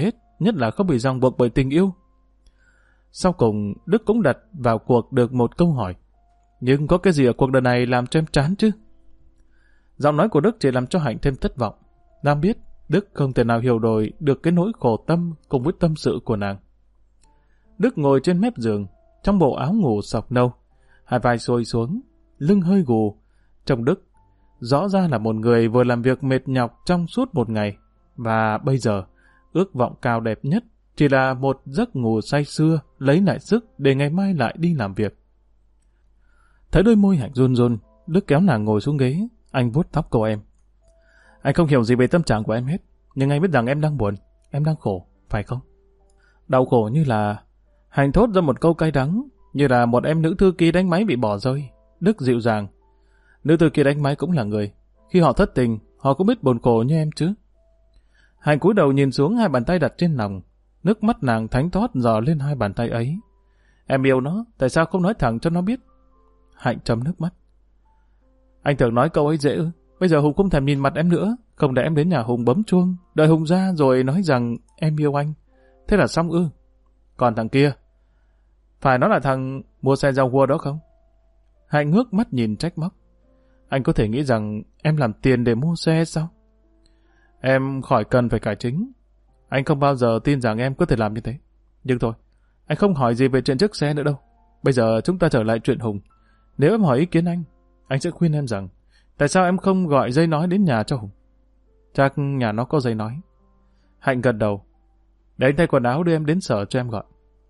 nhất là không bị ràng buộc bởi tình yêu. Sau cùng, Đức cũng đặt vào cuộc được một câu hỏi. Nhưng có cái gì ở cuộc đời này làm cho em chán chứ? Giọng nói của Đức chỉ làm cho Hạnh thêm thất vọng. Nàng biết Đức không thể nào hiểu đổi được cái nỗi khổ tâm cùng với tâm sự của nàng. Đức ngồi trên mép giường, trong bộ áo ngủ sọc nâu, hai vai xuôi xuống, lưng hơi gù. Trông Đức rõ ra là một người vừa làm việc mệt nhọc trong suốt một ngày, và bây giờ ước vọng cao đẹp nhất chỉ là một giấc ngủ say sưa, lấy lại sức để ngày mai lại đi làm việc. Thấy đôi môi Hạnh run run, Đức kéo nàng ngồi xuống ghế. Anh vuốt tóc cô em. Anh không hiểu gì về tâm trạng của em hết, nhưng anh biết rằng em đang buồn, em đang khổ, phải không? Đau khổ như là... Hạnh thốt ra một câu cay đắng, như là một em nữ thư ký đánh máy bị bỏ rơi. Đức dịu dàng. Nữ thư ký đánh máy cũng là người. Khi họ thất tình, họ cũng biết buồn khổ như em chứ. Hạnh cúi đầu nhìn xuống hai bàn tay đặt trên lòng. Nước mắt nàng thánh thót dò lên hai bàn tay ấy. Em yêu nó, tại sao không nói thẳng cho nó biết? Hạnh chấm nước mắt. Anh tưởng nói câu ấy dễ ư? Bây giờ Hùng không thèm nhìn mặt em nữa, không để em đến nhà Hùng bấm chuông, đợi Hùng ra rồi nói rằng em yêu anh. Thế là xong ư? Còn thằng kia, phải nó là thằng mua xe giao vua đó không? Hạnh ngước mắt nhìn trách móc. Anh có thể nghĩ rằng em làm tiền để mua xe sao? Em khỏi cần phải cải chính. Anh không bao giờ tin rằng em có thể làm như thế. Nhưng thôi, anh không hỏi gì về chuyện chiếc xe nữa đâu. Bây giờ chúng ta trở lại chuyện Hùng. Nếu em hỏi ý kiến anh, anh sẽ khuyên em rằng tại sao em không gọi dây nói đến nhà cho Hùng? Chắc nhà nó có dây nói. Hạnh gật đầu. Để anh thay quần áo đưa em đến sở cho em gọi.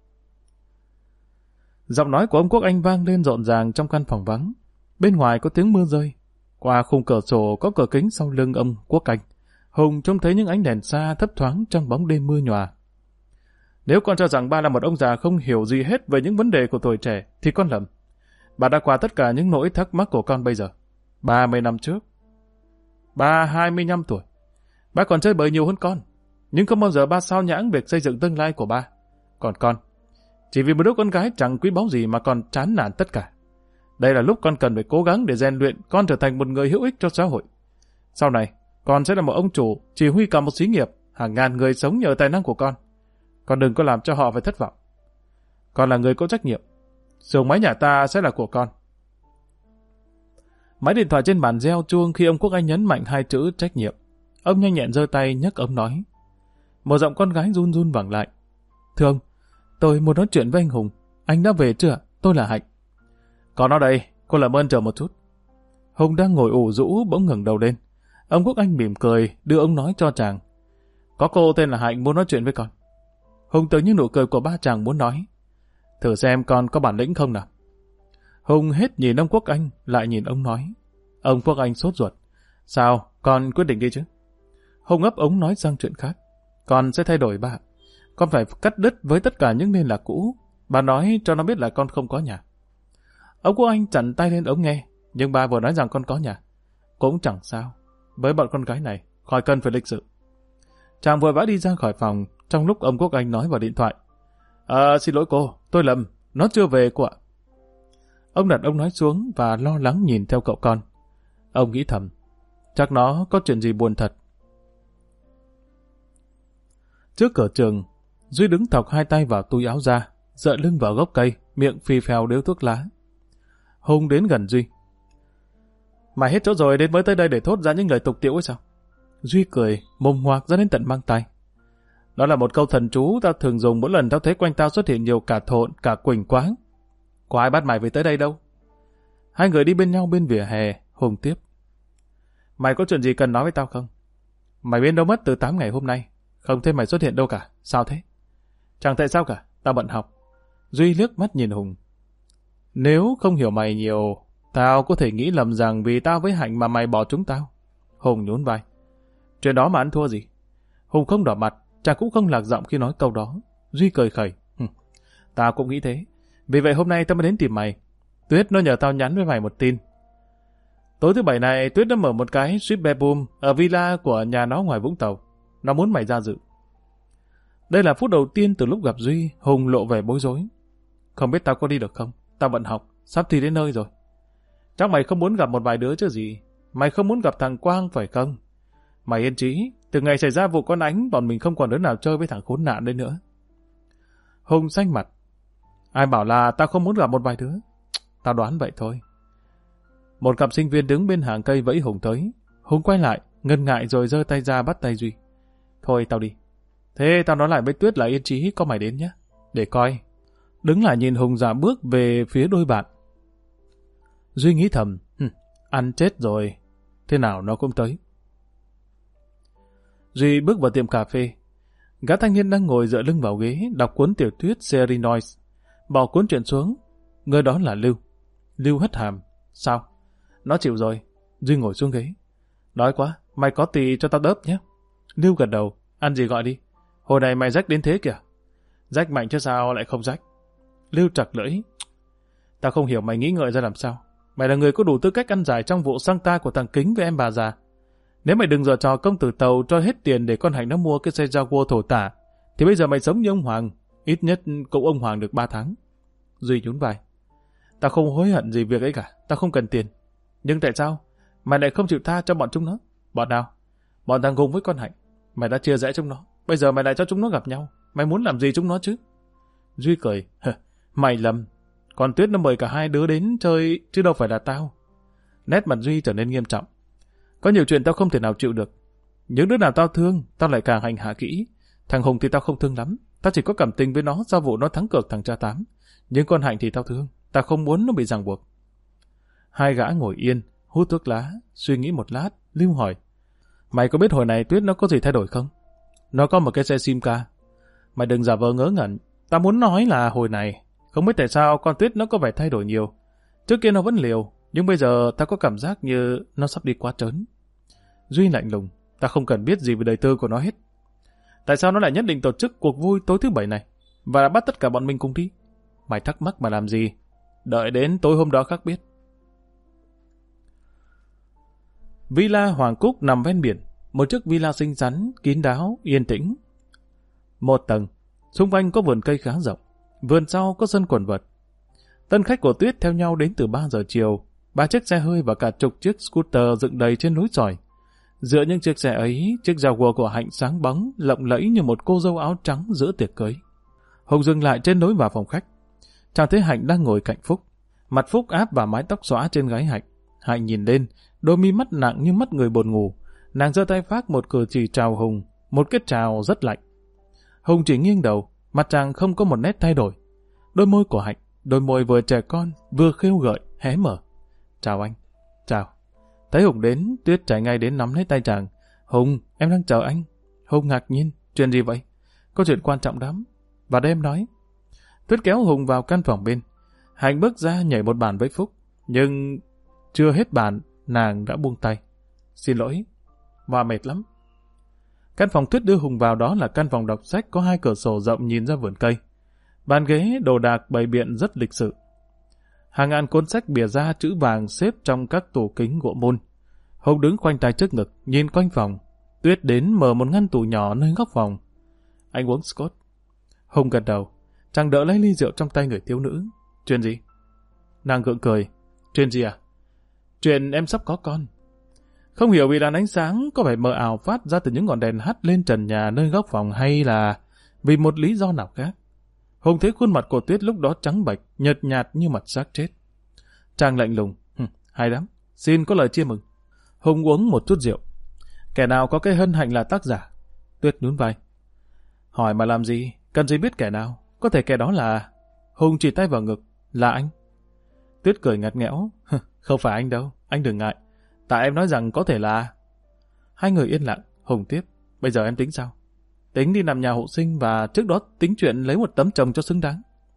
Giọng nói của ông Quốc Anh vang lên rộn ràng trong căn phòng vắng. Bên ngoài có tiếng mưa rơi. Qua khung cửa sổ có cửa kính sau lưng ông Quốc Anh. Hùng trông thấy những ánh đèn xa thấp thoáng trong bóng đêm mưa nhòa. Nếu con cho rằng ba là một ông già không hiểu gì hết về những vấn đề của tuổi trẻ, thì con lầm. Bà đã qua tất cả những nỗi thắc mắc của con bây giờ. ba mươi năm trước, ba hai mươi lăm tuổi, ba còn chơi bời nhiều hơn con. Nhưng không bao giờ ba sao nhãng việc xây dựng tương lai của ba. Còn con, chỉ vì một đứa con gái chẳng quý báu gì mà con chán nản tất cả. Đây là lúc con cần phải cố gắng để rèn luyện con trở thành một người hữu ích cho xã hội. Sau này, con sẽ là một ông chủ, chỉ huy cả một xí nghiệp, hàng ngàn người sống nhờ tài năng của con. Con đừng có làm cho họ phải thất vọng. Con là người có trách nhiệm. Xuồng máy nhà ta sẽ là của con. Máy điện thoại trên bàn reo chuông khi ông Quốc Anh nhấn mạnh hai chữ trách nhiệm. Ông nhanh nhẹn giơ tay nhấc ống nói. Một giọng con gái run run vẳng lại. Thưa ông, tôi muốn nói chuyện với anh Hùng. Anh đã về chưa? Tôi là Hạnh. Có nó đây, cô làm ơn chờ một chút. Hùng đang ngồi ủ rũ bỗng ngẩng đầu lên. Ông Quốc Anh mỉm cười đưa ông nói cho chàng. Có cô tên là Hạnh muốn nói chuyện với con. Hùng tưởng như nụ cười của ba chàng muốn nói. Thử xem con có bản lĩnh không nào. Hùng hết nhìn ông Quốc Anh lại nhìn ông nói. Ông Quốc Anh sốt ruột. Sao, con quyết định đi chứ? Hùng ấp ống nói sang chuyện khác. Con sẽ thay đổi ba. Con phải cắt đứt với tất cả những liên lạc cũ. Bà nói cho nó biết là con không có nhà. Ông Quốc Anh chặn tay lên ống nghe. Nhưng bà vừa nói rằng con có nhà. Cũng chẳng sao. Với bọn con gái này, khỏi cần phải lịch sự. Chàng vội vã đi ra khỏi phòng. Trong lúc ông Quốc Anh nói vào điện thoại. À, xin lỗi cô, tôi lầm. Nó chưa về cô ạ. Ông đặt ông nói xuống và lo lắng nhìn theo cậu con. Ông nghĩ thầm. Chắc nó có chuyện gì buồn thật. Trước cửa trường, Duy đứng thọc hai tay vào túi áo ra, dựa lưng vào gốc cây, miệng phì phèo điếu thuốc lá. Hùng đến gần Duy. Mày hết chỗ rồi đến mới tới đây để thốt ra những lời tục tiễu ấy sao? Duy cười, mồm ngoạc ra đến tận mang tay. Đó là một câu thần chú tao thường dùng mỗi lần tao thấy quanh tao xuất hiện nhiều cả thộn, cả quỳnh quáng. Có ai bắt mày về tới đây đâu? Hai người đi bên nhau bên vỉa hè, Hùng tiếp. Mày có chuyện gì cần nói với tao không? Mày biến đâu mất từ tám ngày hôm nay. Không thấy mày xuất hiện đâu cả. Sao thế? Chẳng tại sao cả, tao bận học. Duy liếc mắt nhìn Hùng. Nếu không hiểu mày nhiều, tao có thể nghĩ lầm rằng vì tao với Hạnh mà mày bỏ chúng tao. Hùng nhún vai. Chuyện đó mà ăn thua gì? Hùng không đỏ mặt, chàng cũng không lạc giọng khi nói câu đó. Duy cười khẩy. Tao cũng nghĩ thế. Vì vậy hôm nay tao mới đến tìm mày. Tuyết nó nhờ tao nhắn với mày một tin. Tối thứ bảy này Tuyết đã mở một cái suite bedroom ở villa của nhà nó ngoài Vũng Tàu. Nó muốn mày ra dự. Đây là phút đầu tiên từ lúc gặp Duy, Hùng lộ vẻ bối rối. Không biết tao có đi được không? Tao bận học, sắp thi đến nơi rồi. Chắc mày không muốn gặp một vài đứa chứ gì. Mày không muốn gặp thằng Quang phải không? Mày yên trí, Từ ngày xảy ra vụ con Ánh, bọn mình không còn đứa nào chơi với thằng khốn nạn đấy nữa. Hùng xanh mặt. Ai bảo là tao không muốn gặp một vài đứa? Tao đoán vậy thôi. Một cặp sinh viên đứng bên hàng cây vẫy Hùng tới. Hùng quay lại, ngần ngại rồi giơ tay ra bắt tay Duy. Thôi tao đi. Thế tao nói lại với Tuyết là Yên Chí có mày đến nhé. Để coi. Đứng lại nhìn Hùng dạo bước về phía đôi bạn. Duy nghĩ thầm, ăn chết rồi. Thế nào nó cũng tới. Duy bước vào tiệm cà phê. Gã thanh niên đang ngồi dựa lưng vào ghế, đọc cuốn tiểu thuyết series Noise. Bỏ cuốn truyện xuống. Người đó là Lưu. Lưu hất hàm. Sao? Nó chịu rồi. Duy ngồi xuống ghế. Đói quá, mày có tì cho tao đớp nhé. Lưu gật đầu. Ăn gì gọi đi. Hồi này mày rách đến thế kìa. Rách mạnh chứ sao lại không rách. Lưu chặt lưỡi. Tao không hiểu mày nghĩ ngợi ra làm sao. Mày là người có đủ tư cách ăn giải trong vụ xăng ta của thằng Kính với em bà già. Nếu mày đừng giở trò công tử Tàu cho hết tiền để con Hạnh nó mua cái xe Jaguar thổ tả, thì bây giờ mày sống như ông Hoàng. Ít nhất cũng ông Hoàng được ba tháng. Duy nhún vai. Tao không hối hận gì việc ấy cả. Tao không cần tiền. Nhưng tại sao mày lại không chịu tha cho bọn chúng nó? Bọn nào? Bọn thằng Hùng với con Hạnh. Mày đã chia rẽ chúng nó. Bây giờ mày lại cho chúng nó gặp nhau. Mày muốn làm gì chúng nó chứ? Duy cười. Mày lầm. Còn Tuyết nó mời cả hai đứa đến chơi chứ đâu phải là tao. Nét mặt Duy trở nên nghiêm trọng. Có nhiều chuyện tao không thể nào chịu được. Những đứa nào tao thương, tao lại càng hành hạ kỹ. Thằng Hùng thì tao không thương lắm. Tao chỉ có cảm tình với nó do vụ nó thắng cược thằng cha Tám. Nhưng con Hạnh thì tao thương. Tao không muốn nó bị ràng buộc. Hai gã ngồi yên, hút thuốc lá, suy nghĩ một lát. Lưu hỏi. Mày có biết hồi này Tuyết nó có gì thay đổi không? Nó có một cái xe Simca. Mày đừng giả vờ ngớ ngẩn. Tao muốn nói là hồi này không biết tại sao con Tuyết nó có vẻ thay đổi nhiều. Trước kia nó vẫn liều, nhưng bây giờ tao có cảm giác như nó sắp đi quá trớn. Duy lạnh lùng. Tao không cần biết gì về đời tư của nó hết. Tại sao nó lại nhất định tổ chức cuộc vui tối thứ bảy này và bắt tất cả bọn mình cùng đi? Mày thắc mắc mà làm gì? Đợi đến tối hôm đó khắc biết. Villa Hoàng Cúc nằm ven biển. Một chiếc villa xinh xắn, kín đáo, yên tĩnh. Một tầng. Xung quanh có vườn cây khá rộng. Vườn sau có sân quần vợt. Tân khách của Tuyết theo nhau đến từ ba giờ chiều. Ba chiếc xe hơi và cả chục chiếc scooter dựng đầy trên núi sỏi. Giữa những chiếc xe ấy, chiếc Jaguar của Hạnh sáng bóng, lộng lẫy như một cô dâu áo trắng giữa tiệc cưới. Hùng dừng lại trên lối vào phòng khách. Chàng thấy Hạnh đang ngồi cạnh Phúc. Mặt Phúc áp và mái tóc xõa trên gáy Hạnh. Hạnh nhìn lên, đôi mi mắt nặng như mắt người buồn ngủ. Nàng giơ tay phát một cử chỉ chào Hùng, một cái chào rất lạnh. Hùng chỉ nghiêng đầu, mặt chàng không có một nét thay đổi. Đôi môi của Hạnh, đôi môi vừa trẻ con, vừa khêu gợi, hé mở. Chào anh. Chào. Thấy Hùng đến, Tuyết chạy ngay đến nắm lấy tay chàng. Hùng, em đang chờ anh. Hùng ngạc nhiên. Chuyện gì vậy? Có chuyện quan trọng lắm. Và đây em nói. Tuyết kéo Hùng vào căn phòng bên. Hạnh bước ra nhảy một bàn với Phúc. Nhưng chưa hết bàn, nàng đã buông tay. Xin lỗi. Và mệt lắm. Căn phòng Tuyết đưa Hùng vào đó là căn phòng đọc sách có hai cửa sổ rộng nhìn ra vườn cây. Bàn ghế đồ đạc bày biện rất lịch sự. Hàng ngàn cuốn sách bìa da chữ vàng xếp trong các tủ kính gỗ môn. Hùng đứng khoanh tay trước ngực, nhìn quanh phòng. Tuyết đến mở một ngăn tủ nhỏ nơi góc phòng. Anh uống Scotch. Hùng gật đầu. Chàng đỡ lấy ly rượu trong tay người thiếu nữ. Chuyện gì? Nàng gượng cười. Chuyện gì à? Chuyện em sắp có con. Không hiểu vì đàn ánh sáng có vẻ mờ ảo phát ra từ những ngọn đèn hắt lên trần nhà nơi góc phòng hay là vì một lý do nào khác. Hùng thấy khuôn mặt của Tuyết lúc đó trắng bệch, nhợt nhạt như mặt xác chết. Chàng lạnh lùng. Hay lắm. Xin có lời chia mừng. Hùng uống một chút rượu. Kẻ nào có cái hân hạnh là tác giả? Tuyết nhún vai. Hỏi mà làm gì? Cần gì biết kẻ nào? Có thể kẻ đó là... Hùng chỉ tay vào ngực. Là anh. Tuyết cười ngặt nghẽo. Không phải anh đâu. Anh đừng ngại. Tại em nói rằng có thể là... Hai người yên lặng. Hùng tiếp. Bây giờ em tính sao? Tính đi nằm nhà hộ sinh và trước đó tính chuyện lấy một tấm chồng cho xứng đáng.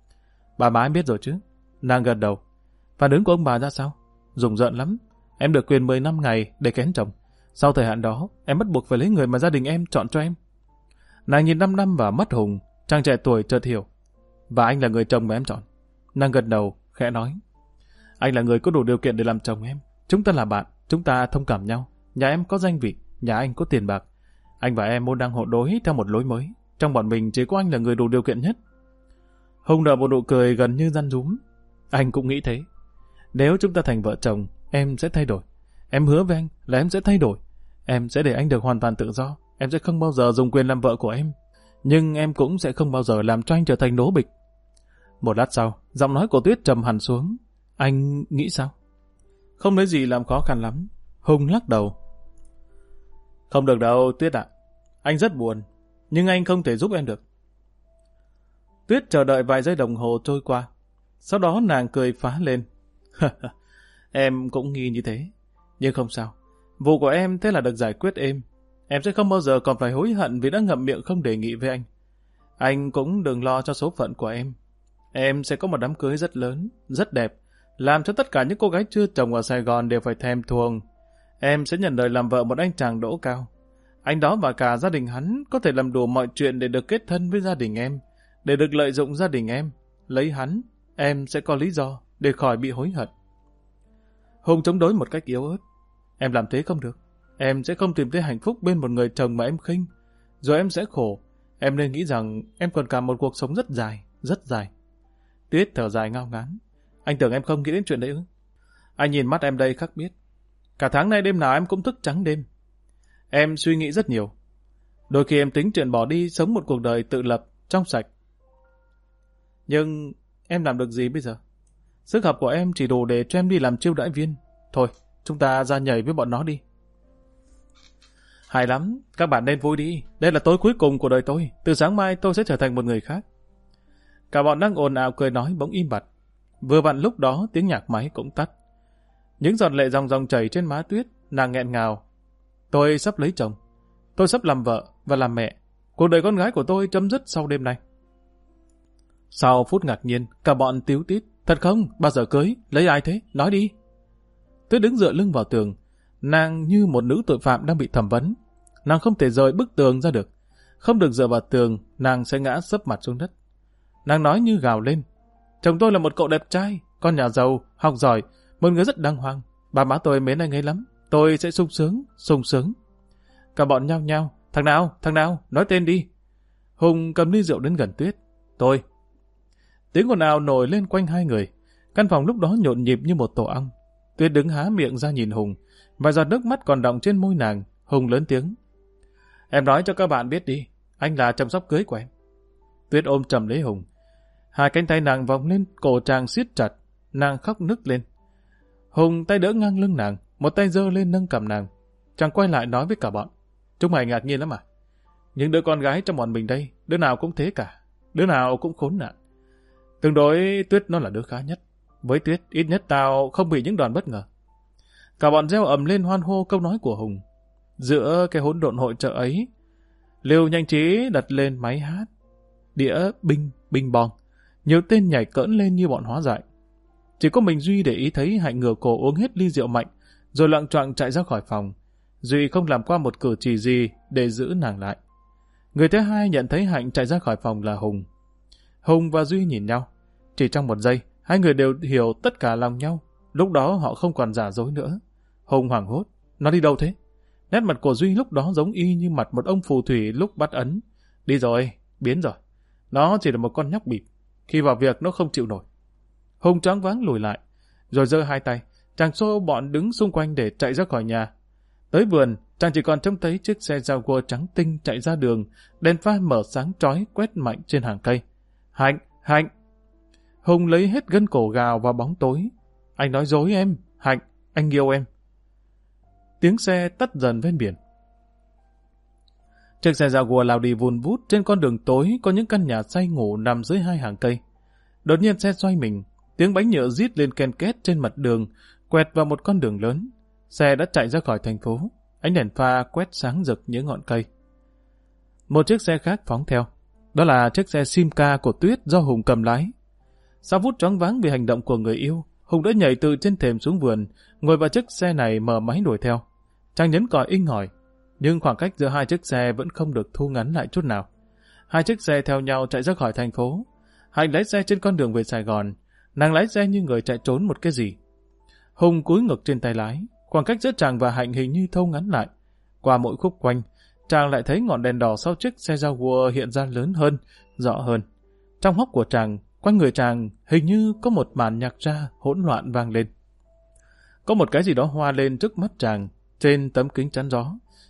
Bà má em biết rồi chứ? Nàng gật đầu. Phản ứng của ông bà ra sao? Rùng rợn lắm. Em được quyền mười năm ngày để kén chồng. Sau thời hạn đó, em bắt buộc phải lấy người mà gia đình em chọn cho em. Nàng nhìn năm năm vào mắt Hùng, chàng trẻ tuổi chợt hiểu. Và anh là người chồng mà em chọn. Nàng gật đầu, khẽ nói. Anh là người có đủ điều kiện để làm chồng em. Chúng ta là bạn, chúng ta thông cảm nhau. Nhà em có danh vị, nhà anh có tiền bạc. Anh và em muốn đang hộ đối theo một lối mới. Trong bọn mình chỉ có anh là người đủ điều kiện nhất. Hùng nở một nụ cười gần như răn rúm. Anh cũng nghĩ thế. Nếu chúng ta thành vợ chồng, em sẽ thay đổi. Em hứa với anh là em sẽ thay đổi. Em sẽ để anh được hoàn toàn tự do. em sẽ không bao giờ dùng quyền làm vợ của em, nhưng em cũng sẽ không bao giờ làm cho anh trở thành đố bịch. Một lát sau, giọng nói của Tuyết trầm hẳn xuống. Anh nghĩ sao? Không lấy gì làm khó khăn lắm. Hùng lắc đầu. Không được đâu, Tuyết ạ. Anh rất buồn, nhưng anh không thể giúp em được. Tuyết chờ đợi vài giây đồng hồ trôi qua. Sau đó nàng cười phá lên. Em cũng nghi như thế. Nhưng không sao. Vụ của em thế là được giải quyết êm. Em sẽ không bao giờ còn phải hối hận vì đã ngậm miệng không đề nghị với anh. Anh cũng đừng lo cho số phận của em. Em sẽ có một đám cưới rất lớn, rất đẹp, làm cho tất cả những cô gái chưa chồng ở Sài Gòn đều phải thèm thuồng. Em sẽ nhận đời làm vợ một anh chàng đỗ cao. Anh đó và cả gia đình hắn có thể làm đủ mọi chuyện để được kết thân với gia đình em, để được lợi dụng gia đình em. Lấy hắn, em sẽ có lý do để khỏi bị hối hận. Hùng chống đối một cách yếu ớt. Em làm thế không được. Em sẽ không tìm thấy hạnh phúc bên một người chồng mà em khinh. Rồi em sẽ khổ. Em nên nghĩ rằng em còn cả một cuộc sống rất dài, rất dài. Tuyết thở dài ngao ngán. Anh tưởng em không nghĩ đến chuyện đấy ư? Anh nhìn mắt em đây khắc biết. Cả tháng nay đêm nào em cũng thức trắng đêm. Em suy nghĩ rất nhiều. Đôi khi em tính chuyện bỏ đi sống một cuộc đời tự lập, trong sạch. Nhưng em làm được gì bây giờ? Sức học của em chỉ đủ để cho em đi làm chiêu đãi viên. Thôi, chúng ta ra nhảy với bọn nó đi. Hay lắm, các bạn nên vui đi. Đây là tối cuối cùng của đời tôi. Từ sáng mai tôi sẽ trở thành một người khác. Cả bọn đang ồn ào cười nói bỗng im bặt. Vừa vặn lúc đó tiếng nhạc máy cũng tắt. Những giọt lệ ròng ròng chảy trên má Tuyết, nàng nghẹn ngào. Tôi sắp lấy chồng. Tôi sắp làm vợ và làm mẹ. Cuộc đời con gái của tôi chấm dứt sau đêm nay. Sau phút ngạc nhiên, cả bọn tíu tít. Thật không? Bao giờ cưới? Lấy ai thế? Nói đi. Tuyết đứng dựa lưng vào tường. Nàng như một nữ tội phạm đang bị thẩm vấn. Nàng không thể rời bức tường ra được. Không được dựa vào tường, nàng sẽ ngã sấp mặt xuống đất. Nàng nói như gào lên. Chồng tôi là một cậu đẹp trai, con nhà giàu, học giỏi, một người rất đàng hoàng. Bà má tôi mến anh ấy lắm. Tôi sẽ sung sướng, sung sướng. Cả bọn nhao nhao. Thằng nào, thằng nào, nói tên đi. Hùng cầm ly rượu đến gần Tuyết. Tôi. Tiếng ồn ào nổi lên quanh hai người. Căn phòng lúc đó nhộn nhịp như một tổ ong. Tuyết đứng há miệng ra nhìn Hùng. Vài giọt nước mắt còn đọng trên môi nàng. Hùng lớn tiếng. Em nói cho các bạn biết đi. Anh là chồng sắp cưới của em. Tuyết ôm chầm lấy Hùng. Hai cánh tay nàng vòng lên cổ chàng siết chặt. Nàng khóc nức lên. Hùng tay đỡ ngang lưng nàng. Một tay giơ lên nâng cầm nàng. Chàng quay lại nói với cả bọn. Chúng mày ngạc nhiên lắm à? Những đứa con gái trong bọn mình đây, đứa nào cũng thế cả. Đứa nào cũng khốn nạn. Tương đối Tuyết nó là đứa khá nhất. Với Tuyết, ít nhất tao không bị những đòn bất ngờ. Cả bọn reo ầm lên hoan hô câu nói của Hùng. Giữa cái hỗn độn hội chợ ấy, Liêu nhanh trí đặt lên máy hát. Đĩa binh, binh bong. Nhiều tên nhảy cỡn lên như bọn hóa dại. Chỉ có mình Duy để ý thấy Hạnh ngửa cổ uống hết ly rượu mạnh, rồi loạng choạng chạy ra khỏi phòng. Duy không làm qua một cử chỉ gì để giữ nàng lại. Người thứ hai nhận thấy Hạnh chạy ra khỏi phòng là Hùng. Hùng và Duy nhìn nhau. Chỉ trong một giây, hai người đều hiểu tất cả lòng nhau. Lúc đó họ không còn giả dối nữa. Hùng hoảng hốt. Nó đi đâu thế? Nét mặt của Duy lúc đó giống y như mặt một ông phù thủy lúc bắt ấn. Đi rồi, biến rồi. Nó chỉ là một con nhóc bịp. Khi vào việc nó không chịu nổi. Hùng choáng váng lùi lại. Rồi giơ hai tay. Chàng xô bọn đứng xung quanh để chạy ra khỏi nhà. Tới vườn, chàng chỉ còn trông thấy chiếc xe Jaguar trắng tinh chạy ra đường. Đèn pha mở sáng chói quét mạnh trên hàng cây. Hạnh, Hạnh. Hùng lấy hết gân cổ gào vào bóng tối. Anh nói dối em. Hạnh, anh yêu em. Tiếng xe tắt dần ven biển. Chiếc xe Jaguar lao đi vùn vút trên con đường tối có những căn nhà say ngủ nằm dưới hai hàng cây. Đột nhiên xe xoay mình, tiếng bánh nhựa rít lên ken két trên mặt đường, quẹt vào một con đường lớn. Xe đã chạy ra khỏi thành phố, ánh đèn pha quét sáng rực những ngọn cây. Một chiếc xe khác phóng theo. Đó là chiếc xe Simca của Tuyết do Hùng cầm lái. Sau phút choáng váng vì hành động của người yêu, Hùng đã nhảy từ trên thềm xuống vườn, ngồi vào chiếc xe này mở máy đuổi theo. Chàng nhấn còi inh ỏi, nhưng khoảng cách giữa hai chiếc xe vẫn không được thu ngắn lại chút nào. Hai chiếc xe theo nhau chạy ra khỏi thành phố. Hạnh lái xe trên con đường về Sài Gòn, nàng lái xe như người chạy trốn một cái gì. Hùng cúi ngực trên tay lái, khoảng cách giữa chàng và Hạnh hình như thâu ngắn lại. Qua mỗi khúc quanh, chàng lại thấy ngọn đèn đỏ sau chiếc xe Jaguar hiện ra lớn hơn, rõ hơn. Trong hốc của chàng, quanh người chàng hình như có một màn nhạc ra hỗn loạn vang lên. Có một cái gì đó hoa lên trước mắt chàng trên tấm kính chắn gió,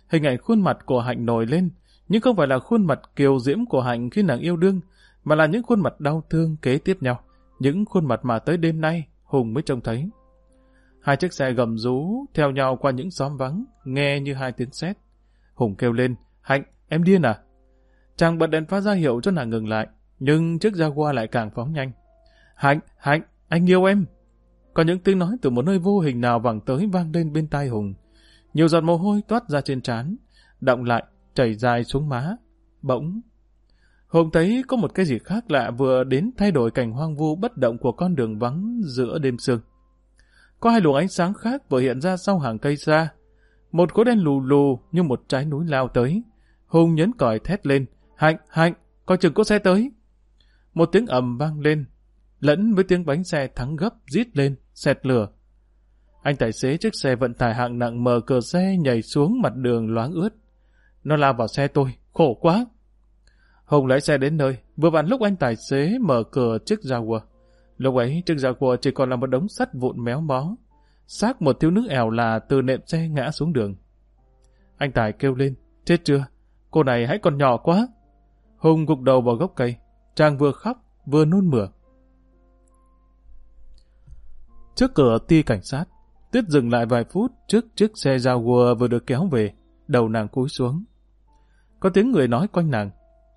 Hình ảnh khuôn mặt của Hạnh nổi lên, nhưng không phải là khuôn mặt kiều diễm của Hạnh khi nàng yêu đương, mà là những khuôn mặt đau thương kế tiếp nhau, những khuôn mặt mà tới đêm nay Hùng mới trông thấy. Hai chiếc xe gầm rú theo nhau qua những xóm vắng, nghe như hai tiếng sét. Hùng kêu lên, Hạnh, em điên à? Chàng bật đèn pha ra hiệu cho nàng ngừng lại, nhưng chiếc Jaguar lại càng phóng nhanh. Hạnh, Hạnh, anh yêu em. Có những tiếng nói từ một nơi vô hình nào vẳng tới vang lên bên tai Hùng. Nhiều giọt mồ hôi toát ra trên trán, đọng lại, chảy dài xuống má. Bỗng, Hùng thấy có một cái gì khác lạ vừa đến thay đổi cảnh hoang vu bất động của con đường vắng giữa đêm sương. Có hai luồng ánh sáng khác vừa hiện ra sau hàng cây xa. Một khối đen lù lù như một trái núi lao tới. Hùng nhấn còi thét lên, Hạnh, Hạnh, coi chừng có xe tới. Một tiếng ầm vang lên, lẫn với tiếng bánh xe thắng gấp rít lên, xẹt lửa. Anh tài xế chiếc xe vận tải hạng nặng mở cửa xe nhảy xuống mặt đường loáng ướt. Nó lao vào xe tôi, khổ quá. Hùng lái xe đến nơi, vừa vặn lúc anh tài xế mở cửa chiếc Jaguar. Lúc ấy chiếc Jaguar chỉ còn là một đống sắt vụn méo mó. Xác một thiếu nữ ẻo là từ nệm xe ngã xuống đường. Anh tài kêu lên, chết chưa? Cô này hãy còn nhỏ quá. Hùng gục đầu vào gốc cây, chàng vừa khóc vừa nôn mửa. Trước cửa ty cảnh sát, Tuyết dừng lại vài phút trước chiếc xe Jaguar vừa được kéo về, đầu nàng cúi xuống. Có tiếng người nói quanh nàng.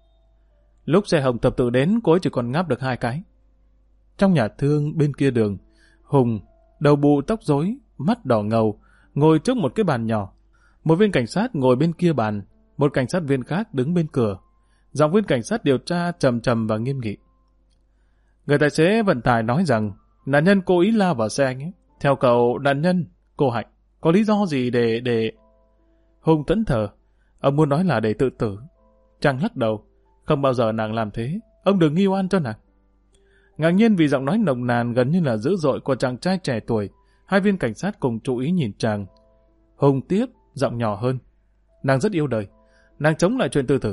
Lúc xe hồng tập tự đến, cô ấy chỉ còn ngáp được hai cái. Trong nhà thương bên kia đường, Hùng, đầu bù tóc rối, mắt đỏ ngầu, ngồi trước một cái bàn nhỏ. Một viên cảnh sát ngồi bên kia bàn, một cảnh sát viên khác đứng bên cửa. Giọng viên cảnh sát điều tra trầm trầm và nghiêm nghị. Người tài xế vận tải nói rằng nạn nhân cố ý lao vào xe anh ấy. Theo cậu, nạn nhân, cô Hạnh, có lý do gì để... để... Hùng thẫn thờ. Ông muốn nói là để tự tử. Chàng lắc đầu. Không bao giờ nàng làm thế. Ông đừng nghi oan cho nàng. Ngạc nhiên vì giọng nói nồng nàn gần như là dữ dội của chàng trai trẻ tuổi, hai viên cảnh sát cùng chú ý nhìn chàng. Hùng tiếp, giọng nhỏ hơn. Nàng rất yêu đời. Nàng chống lại chuyện tự tử.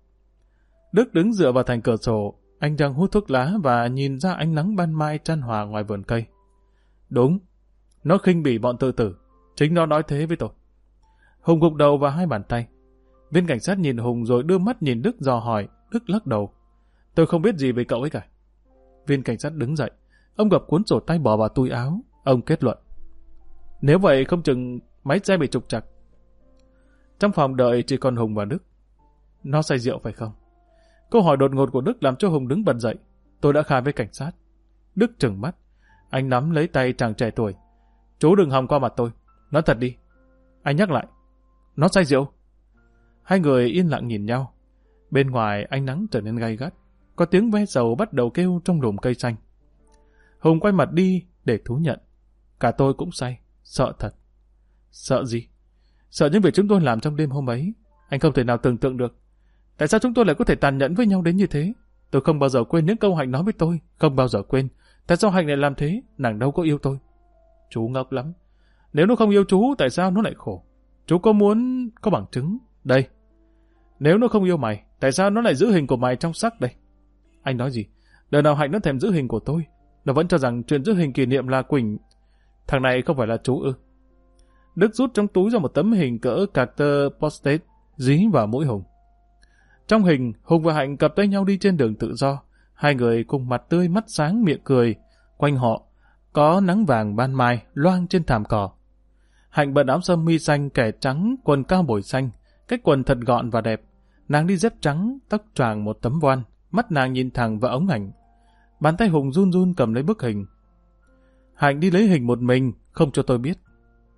Đức đứng dựa vào thành cửa sổ. Anh đang hút thuốc lá và nhìn ra ánh nắng ban mai chan hòa ngoài vườn cây. Đúng, nó khinh bỉ bọn tự tử. Chính nó nói thế với tôi. Hùng gục đầu vào hai bàn tay. Viên cảnh sát nhìn Hùng rồi đưa mắt nhìn Đức dò hỏi. Đức lắc đầu. Tôi không biết gì về cậu ấy cả. Viên cảnh sát đứng dậy. Ông gập cuốn sổ tay bỏ vào túi áo. Ông kết luận. Nếu vậy không chừng máy xe bị trục trặc. Trong phòng đợi chỉ còn Hùng và Đức. Nó say rượu phải không? Câu hỏi đột ngột của Đức làm cho Hùng đứng bật dậy. Tôi đã khai với cảnh sát. Đức trừng mắt. Anh nắm lấy tay chàng trẻ tuổi. Chú đừng hòng qua mặt tôi. Nói thật đi. Anh nhắc lại. Nó say rượu. Hai người yên lặng nhìn nhau. Bên ngoài ánh nắng trở nên gay gắt. Có tiếng ve sầu bắt đầu kêu trong lùm cây xanh. Hùng quay mặt đi để thú nhận. Cả tôi cũng say. Sợ thật. Sợ gì? Sợ những việc chúng tôi làm trong đêm hôm ấy. Anh không thể nào tưởng tượng được. Tại sao chúng tôi lại có thể tàn nhẫn với nhau đến như thế? Tôi không bao giờ quên những câu Hạnh nói với tôi. Không bao giờ quên. Tại sao Hạnh lại làm thế? Nàng đâu có yêu tôi. Chú ngốc lắm. Nếu nó không yêu chú, tại sao nó lại khổ? Chú có muốn có bằng chứng? Đây. Nếu nó không yêu mày, tại sao nó lại giữ hình của mày trong sắc đây? Anh nói gì? Đời nào Hạnh nó thèm giữ hình của tôi. Nó vẫn cho rằng chuyện giữ hình kỷ niệm là Quỳnh. Thằng này không phải là chú ư? Đức rút trong túi ra một tấm hình cỡ Carter Postage dí vào mũi Hùng. Trong hình, Hùng và Hạnh cặp tay nhau đi trên đường tự do. Hai người cùng mặt tươi mắt sáng miệng cười. Quanh họ có nắng vàng ban mai loang trên thảm cỏ. Hạnh bận áo sơ mi xanh kẻ trắng, quần cao bồi xanh, cách quần thật gọn và đẹp. Nàng đi dép trắng, tóc choàng một tấm voan, mắt nàng nhìn thẳng vào ống ảnh. Bàn tay Hùng run run cầm lấy bức hình. Hạnh đi lấy hình một mình, không cho tôi biết.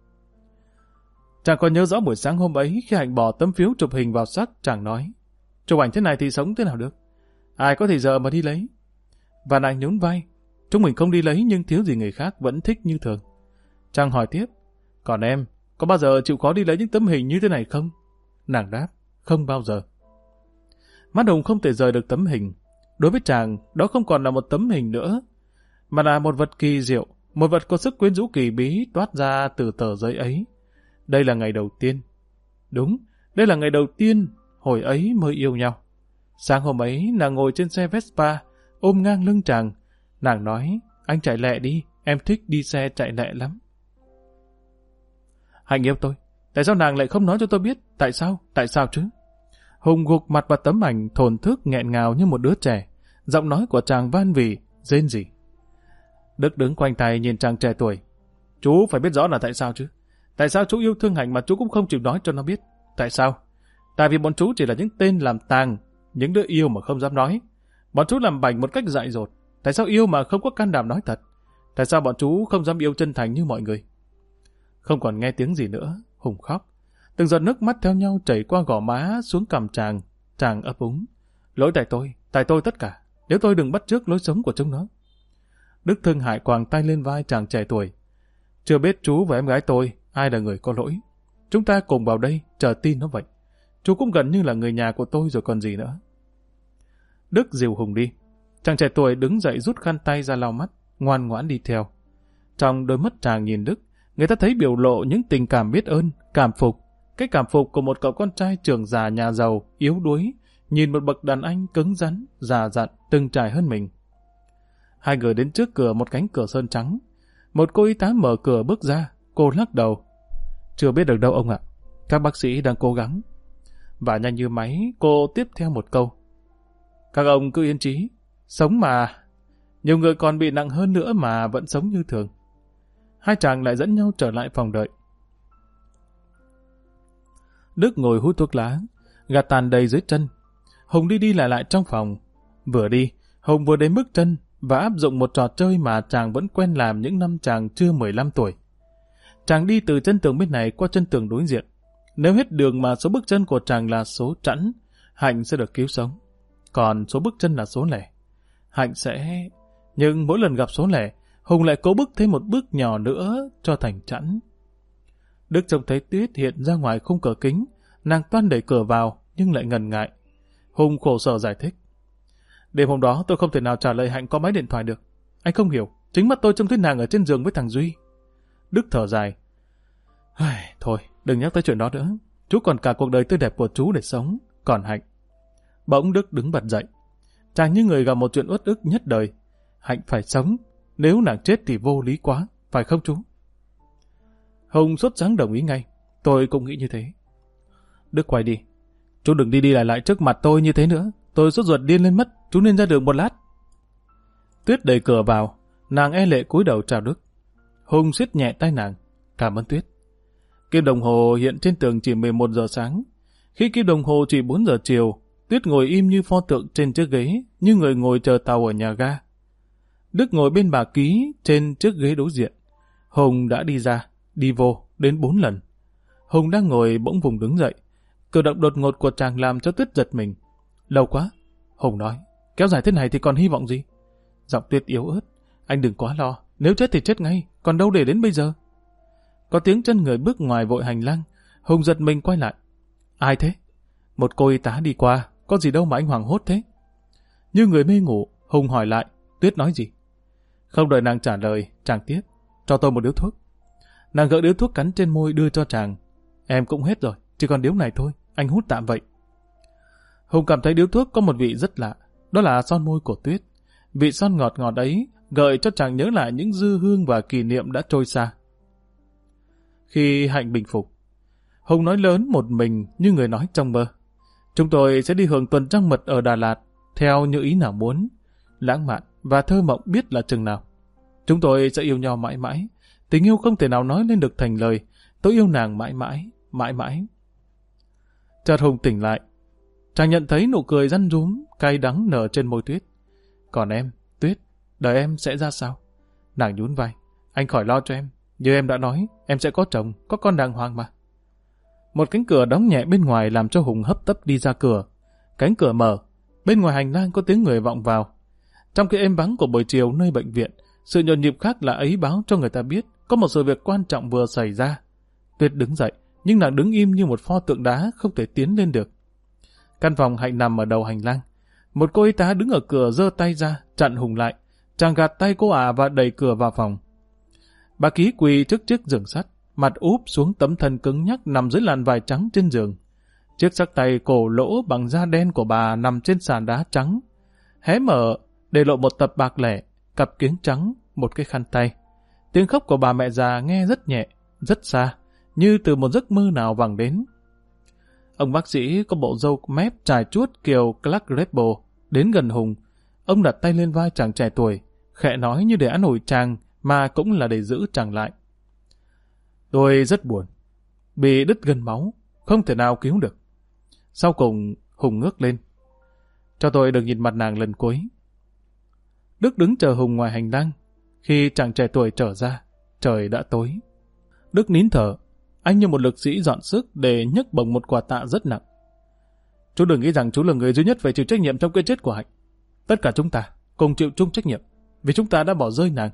Chàng còn nhớ rõ buổi sáng hôm ấy khi Hạnh bỏ tấm phiếu chụp hình vào sắc, chàng nói: chụp ảnh thế này thì sống thế nào được? Ai có thì giờ mà đi lấy? Và nàng nhún vai. Chúng mình không đi lấy nhưng thiếu gì người khác vẫn thích như thường. Chàng hỏi tiếp: còn em, có bao giờ chịu khó đi lấy những tấm hình như thế này không? Nàng đáp: không bao giờ. Mắt Hùng không thể rời được tấm hình. Đối với chàng, đó không còn là một tấm hình nữa, mà là một vật kỳ diệu, một vật có sức quyến rũ kỳ bí toát ra từ tờ giấy ấy. Đây là ngày đầu tiên. Đúng, đây là ngày đầu tiên hồi ấy mới yêu nhau. Sáng hôm ấy, nàng ngồi trên xe Vespa, ôm ngang lưng chàng. Nàng nói: anh chạy lẹ đi, em thích đi xe chạy lẹ lắm. Hạnh yêu tôi, Tại sao nàng lại không nói cho tôi biết? Tại sao? Tại sao chứ? Hùng gục mặt vào tấm ảnh thổn thức nghẹn ngào như một đứa trẻ. Giọng nói của chàng van vỉ, rên rỉ. Đức đứng quanh tay nhìn chàng trẻ tuổi. Chú phải biết rõ là tại sao chứ? Tại sao chú yêu thương Hạnh mà chú cũng không chịu nói cho nó biết? Tại sao? Tại vì bọn chú chỉ là những tên làm tàng, những đứa yêu mà không dám nói. Bọn chú làm bảnh một cách dại dột. Tại sao yêu mà không có can đảm nói thật? Tại sao bọn chú không dám yêu chân thành như mọi người? Không còn nghe tiếng gì nữa, Hùng khóc. Từng giọt nước mắt theo nhau chảy qua gò má xuống cằm chàng. Chàng ấp úng. Lỗi tại tôi, tại tôi tất cả. Nếu tôi đừng bắt chước lối sống của chúng nó. Đức thương hại quàng tay lên vai chàng trẻ tuổi. Chưa biết chú và em gái tôi, ai là người có lỗi. Chúng ta cùng vào đây, chờ tin nó vậy. Chú cũng gần như là người nhà của tôi rồi còn gì nữa. Đức dìu Hùng đi. Chàng trẻ tuổi đứng dậy rút khăn tay ra lau mắt, ngoan ngoãn đi theo. Trong đôi mắt chàng nhìn Đức, người ta thấy biểu lộ những tình cảm biết ơn, cảm phục. Cái cảm phục của một cậu con trai trưởng già nhà giàu, yếu đuối, nhìn một bậc đàn anh cứng rắn, già dặn, từng trải hơn mình. Hai người đến trước cửa một cánh cửa sơn trắng. Một cô y tá mở cửa bước ra, cô lắc đầu. Chưa biết được đâu ông ạ, các bác sĩ đang cố gắng. Và nhanh như máy, cô tiếp theo một câu. Các ông cứ yên trí, sống mà. Nhiều người còn bị nặng hơn nữa mà vẫn sống như thường. Hai chàng lại dẫn nhau trở lại phòng đợi. Đức ngồi hút thuốc lá, gạt tàn đầy dưới chân. Hùng đi đi lại lại trong phòng. Vừa đi, Hùng vừa đến bước chân và áp dụng một trò chơi mà chàng vẫn quen làm những năm chàng chưa mười lăm tuổi. Chàng đi từ chân tường bên này qua chân tường đối diện. Nếu hết đường mà số bước chân của chàng là số chẵn, Hạnh sẽ được cứu sống. Còn số bước chân là số lẻ, Hạnh sẽ... Nhưng mỗi lần gặp số lẻ, Hùng lại cố bước thêm một bước nhỏ nữa cho thành chẵn. Đức trông thấy Tuyết hiện ra ngoài khung cửa kính, nàng toan đẩy cửa vào nhưng lại ngần ngại. Hùng khổ sở giải thích. Đêm hôm đó tôi không thể nào trả lời Hạnh có máy điện thoại được. Anh không hiểu, chính mắt tôi trông thấy nàng ở trên giường với thằng Duy. Đức thở dài. Thôi, đừng nhắc tới chuyện đó nữa. Chú còn cả cuộc đời tươi đẹp của chú để sống. Còn Hạnh... Bỗng Đức đứng bật dậy. Chàng như người gặp một chuyện uất ức nhất đời. Hạnh phải sống. Nếu nàng chết thì vô lý quá. Phải không chú? Hùng sốt sắng đồng ý ngay. Tôi cũng nghĩ như thế. Đức quay đi. Chú đừng đi đi lại lại trước mặt tôi như thế nữa. Tôi sốt ruột điên lên mất. Chú nên ra đường một lát. Tuyết đẩy cửa vào. Nàng e lệ cúi đầu chào Đức. Hùng siết nhẹ tay nàng. Cảm ơn Tuyết. Kim đồng hồ hiện trên tường chỉ mười một giờ sáng. Khi kim đồng hồ chỉ bốn giờ chiều, Tuyết ngồi im như pho tượng trên chiếc ghế, như người ngồi chờ tàu ở nhà ga. Đức ngồi bên bà Ký trên chiếc ghế đối diện. Hùng đã đi ra, đi vô, đến bốn lần. Hùng đang ngồi bỗng vùng đứng dậy. Cử động đột ngột của chàng làm cho Tuyết giật mình. Lâu quá, Hùng nói, kéo dài thế này thì còn hy vọng gì? Giọng Tuyết yếu ớt, anh đừng quá lo, nếu chết thì chết ngay, còn đâu để đến bây giờ? Có tiếng chân người bước ngoài vội hành lang. Hùng giật mình quay lại. Ai thế? Một cô y tá đi qua, có gì đâu mà anh hoảng hốt thế? Như người mê ngủ, Hùng hỏi lại, Tuyết nói gì? Không đợi nàng trả lời, chàng tiếp, cho tôi một điếu thuốc. Nàng gỡ điếu thuốc cắn trên môi đưa cho chàng. Em cũng hết rồi, chỉ còn điếu này thôi, anh hút tạm vậy. Hùng cảm thấy điếu thuốc có một vị rất lạ, đó là son môi của Tuyết. Vị son ngọt ngọt ấy gợi cho chàng nhớ lại những dư hương và kỷ niệm đã trôi xa. Khi Hạnh bình phục, Hùng nói lớn một mình như người nói trong mơ. Chúng tôi sẽ đi hưởng tuần trăng mật ở Đà Lạt, theo như ý nào muốn. Lãng mạn và thơ mộng biết là chừng nào. Chúng tôi sẽ yêu nhau mãi mãi. Tình yêu không thể nào nói lên được thành lời. Tôi yêu nàng mãi mãi, mãi mãi. Chợt Hùng tỉnh lại. Chàng nhận thấy nụ cười răn rúm, cay đắng nở trên môi Tuyết. Còn em, Tuyết, đời em sẽ ra sao? Nàng nhún vai. Anh khỏi lo cho em. Như em đã nói, em sẽ có chồng, có con đàng hoàng mà. Một cánh cửa đóng nhẹ bên ngoài làm cho Hùng hấp tấp đi ra cửa. Cánh cửa mở, bên ngoài hành lang có tiếng người vọng vào. Trong cái êm vắng của buổi chiều nơi bệnh viện, sự nhộn nhịp khác là ấy báo cho người ta biết có một sự việc quan trọng vừa xảy ra. Tuyết đứng dậy, nhưng nàng đứng im như một pho tượng đá không thể tiến lên được. Căn phòng Hạnh nằm ở đầu hành lang. Một cô y tá đứng ở cửa giơ tay ra, chặn Hùng lại. Chàng gạt tay cô ả và đẩy cửa vào phòng. Bà Ký quỳ trước chiếc giường sắt, mặt úp xuống tấm thân cứng nhắc nằm dưới làn vải trắng trên giường. Chiếc xắc tay cổ lỗ bằng da đen của bà nằm trên sàn đá trắng. Hé mở, để lộ một tập bạc lẻ, cặp kiếng trắng, một cái khăn tay. Tiếng khóc của bà mẹ già nghe rất nhẹ, rất xa, như từ một giấc mơ nào vẳng đến. Ông bác sĩ có bộ râu mép trải chuốt kiểu Clark Gable đến gần Hùng. Ông đặt tay lên vai chàng trẻ tuổi, khẽ nói như để an ủi chàng mà cũng là để giữ chàng lại. Tôi rất buồn, bị đứt gân máu, không thể nào cứu được. Sau cùng Hùng ngước lên. Cho tôi được nhìn mặt nàng lần cuối. Đức đứng chờ Hùng ngoài hành lang. Khi chàng trẻ tuổi trở ra, trời đã tối. Đức nín thở, anh như một lực sĩ dọn sức để nhấc bổng một quả tạ rất nặng. Chú đừng nghĩ rằng chú là người duy nhất phải chịu trách nhiệm trong cái chết của Hạnh. Tất cả chúng ta cùng chịu chung trách nhiệm, vì chúng ta đã bỏ rơi nàng.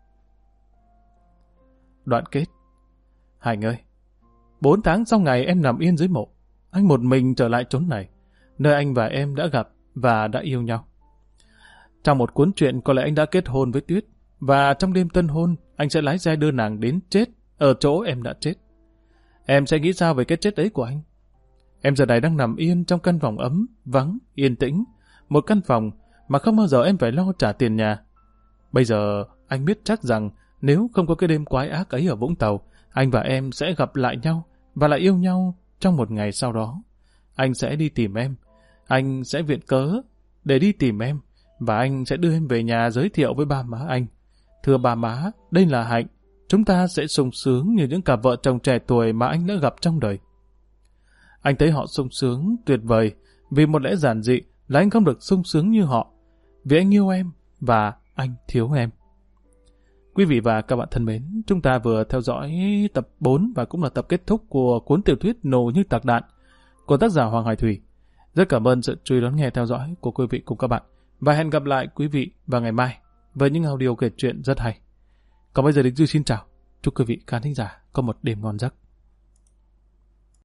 Đoạn kết. Hạnh ơi, bốn tháng sau ngày em nằm yên dưới mộ, anh một mình trở lại chốn này, nơi anh và em đã gặp và đã yêu nhau. Trong một cuốn truyện có lẽ anh đã kết hôn với Tuyết, và trong đêm tân hôn, anh sẽ lái xe đưa nàng đến chết ở chỗ em đã chết. Em sẽ nghĩ sao về cái chết ấy của anh? Em giờ này đang nằm yên trong căn phòng ấm, vắng, yên tĩnh, một căn phòng mà không bao giờ em phải lo trả tiền nhà. Bây giờ anh biết chắc rằng nếu không có cái đêm quái ác ấy ở Vũng Tàu, anh và em sẽ gặp lại nhau và lại yêu nhau trong một ngày sau đó. Anh sẽ đi tìm em, anh sẽ viện cớ để đi tìm em, và anh sẽ đưa em về nhà giới thiệu với ba má anh. Thưa ba má, đây là Hạnh, chúng ta sẽ sung sướng như những cặp vợ chồng trẻ tuổi mà anh đã gặp trong đời. Anh thấy họ sung sướng, tuyệt vời, vì một lẽ giản dị là anh không được sung sướng như họ, vì anh yêu em và anh thiếu em. Quý vị và các bạn thân mến, chúng ta vừa theo dõi tập bốn và cũng là tập kết thúc của cuốn tiểu thuyết Nổ như tạc đạn của tác giả Hoàng Hải Thủy. Rất cảm ơn sự chú ý đón nghe theo dõi của quý vị cùng các bạn, và hẹn gặp lại quý vị vào ngày mai với những audio kể chuyện rất hay. Còn bây giờ Đình Duy xin chào, chúc quý vị khán thính giả có một đêm ngon giấc.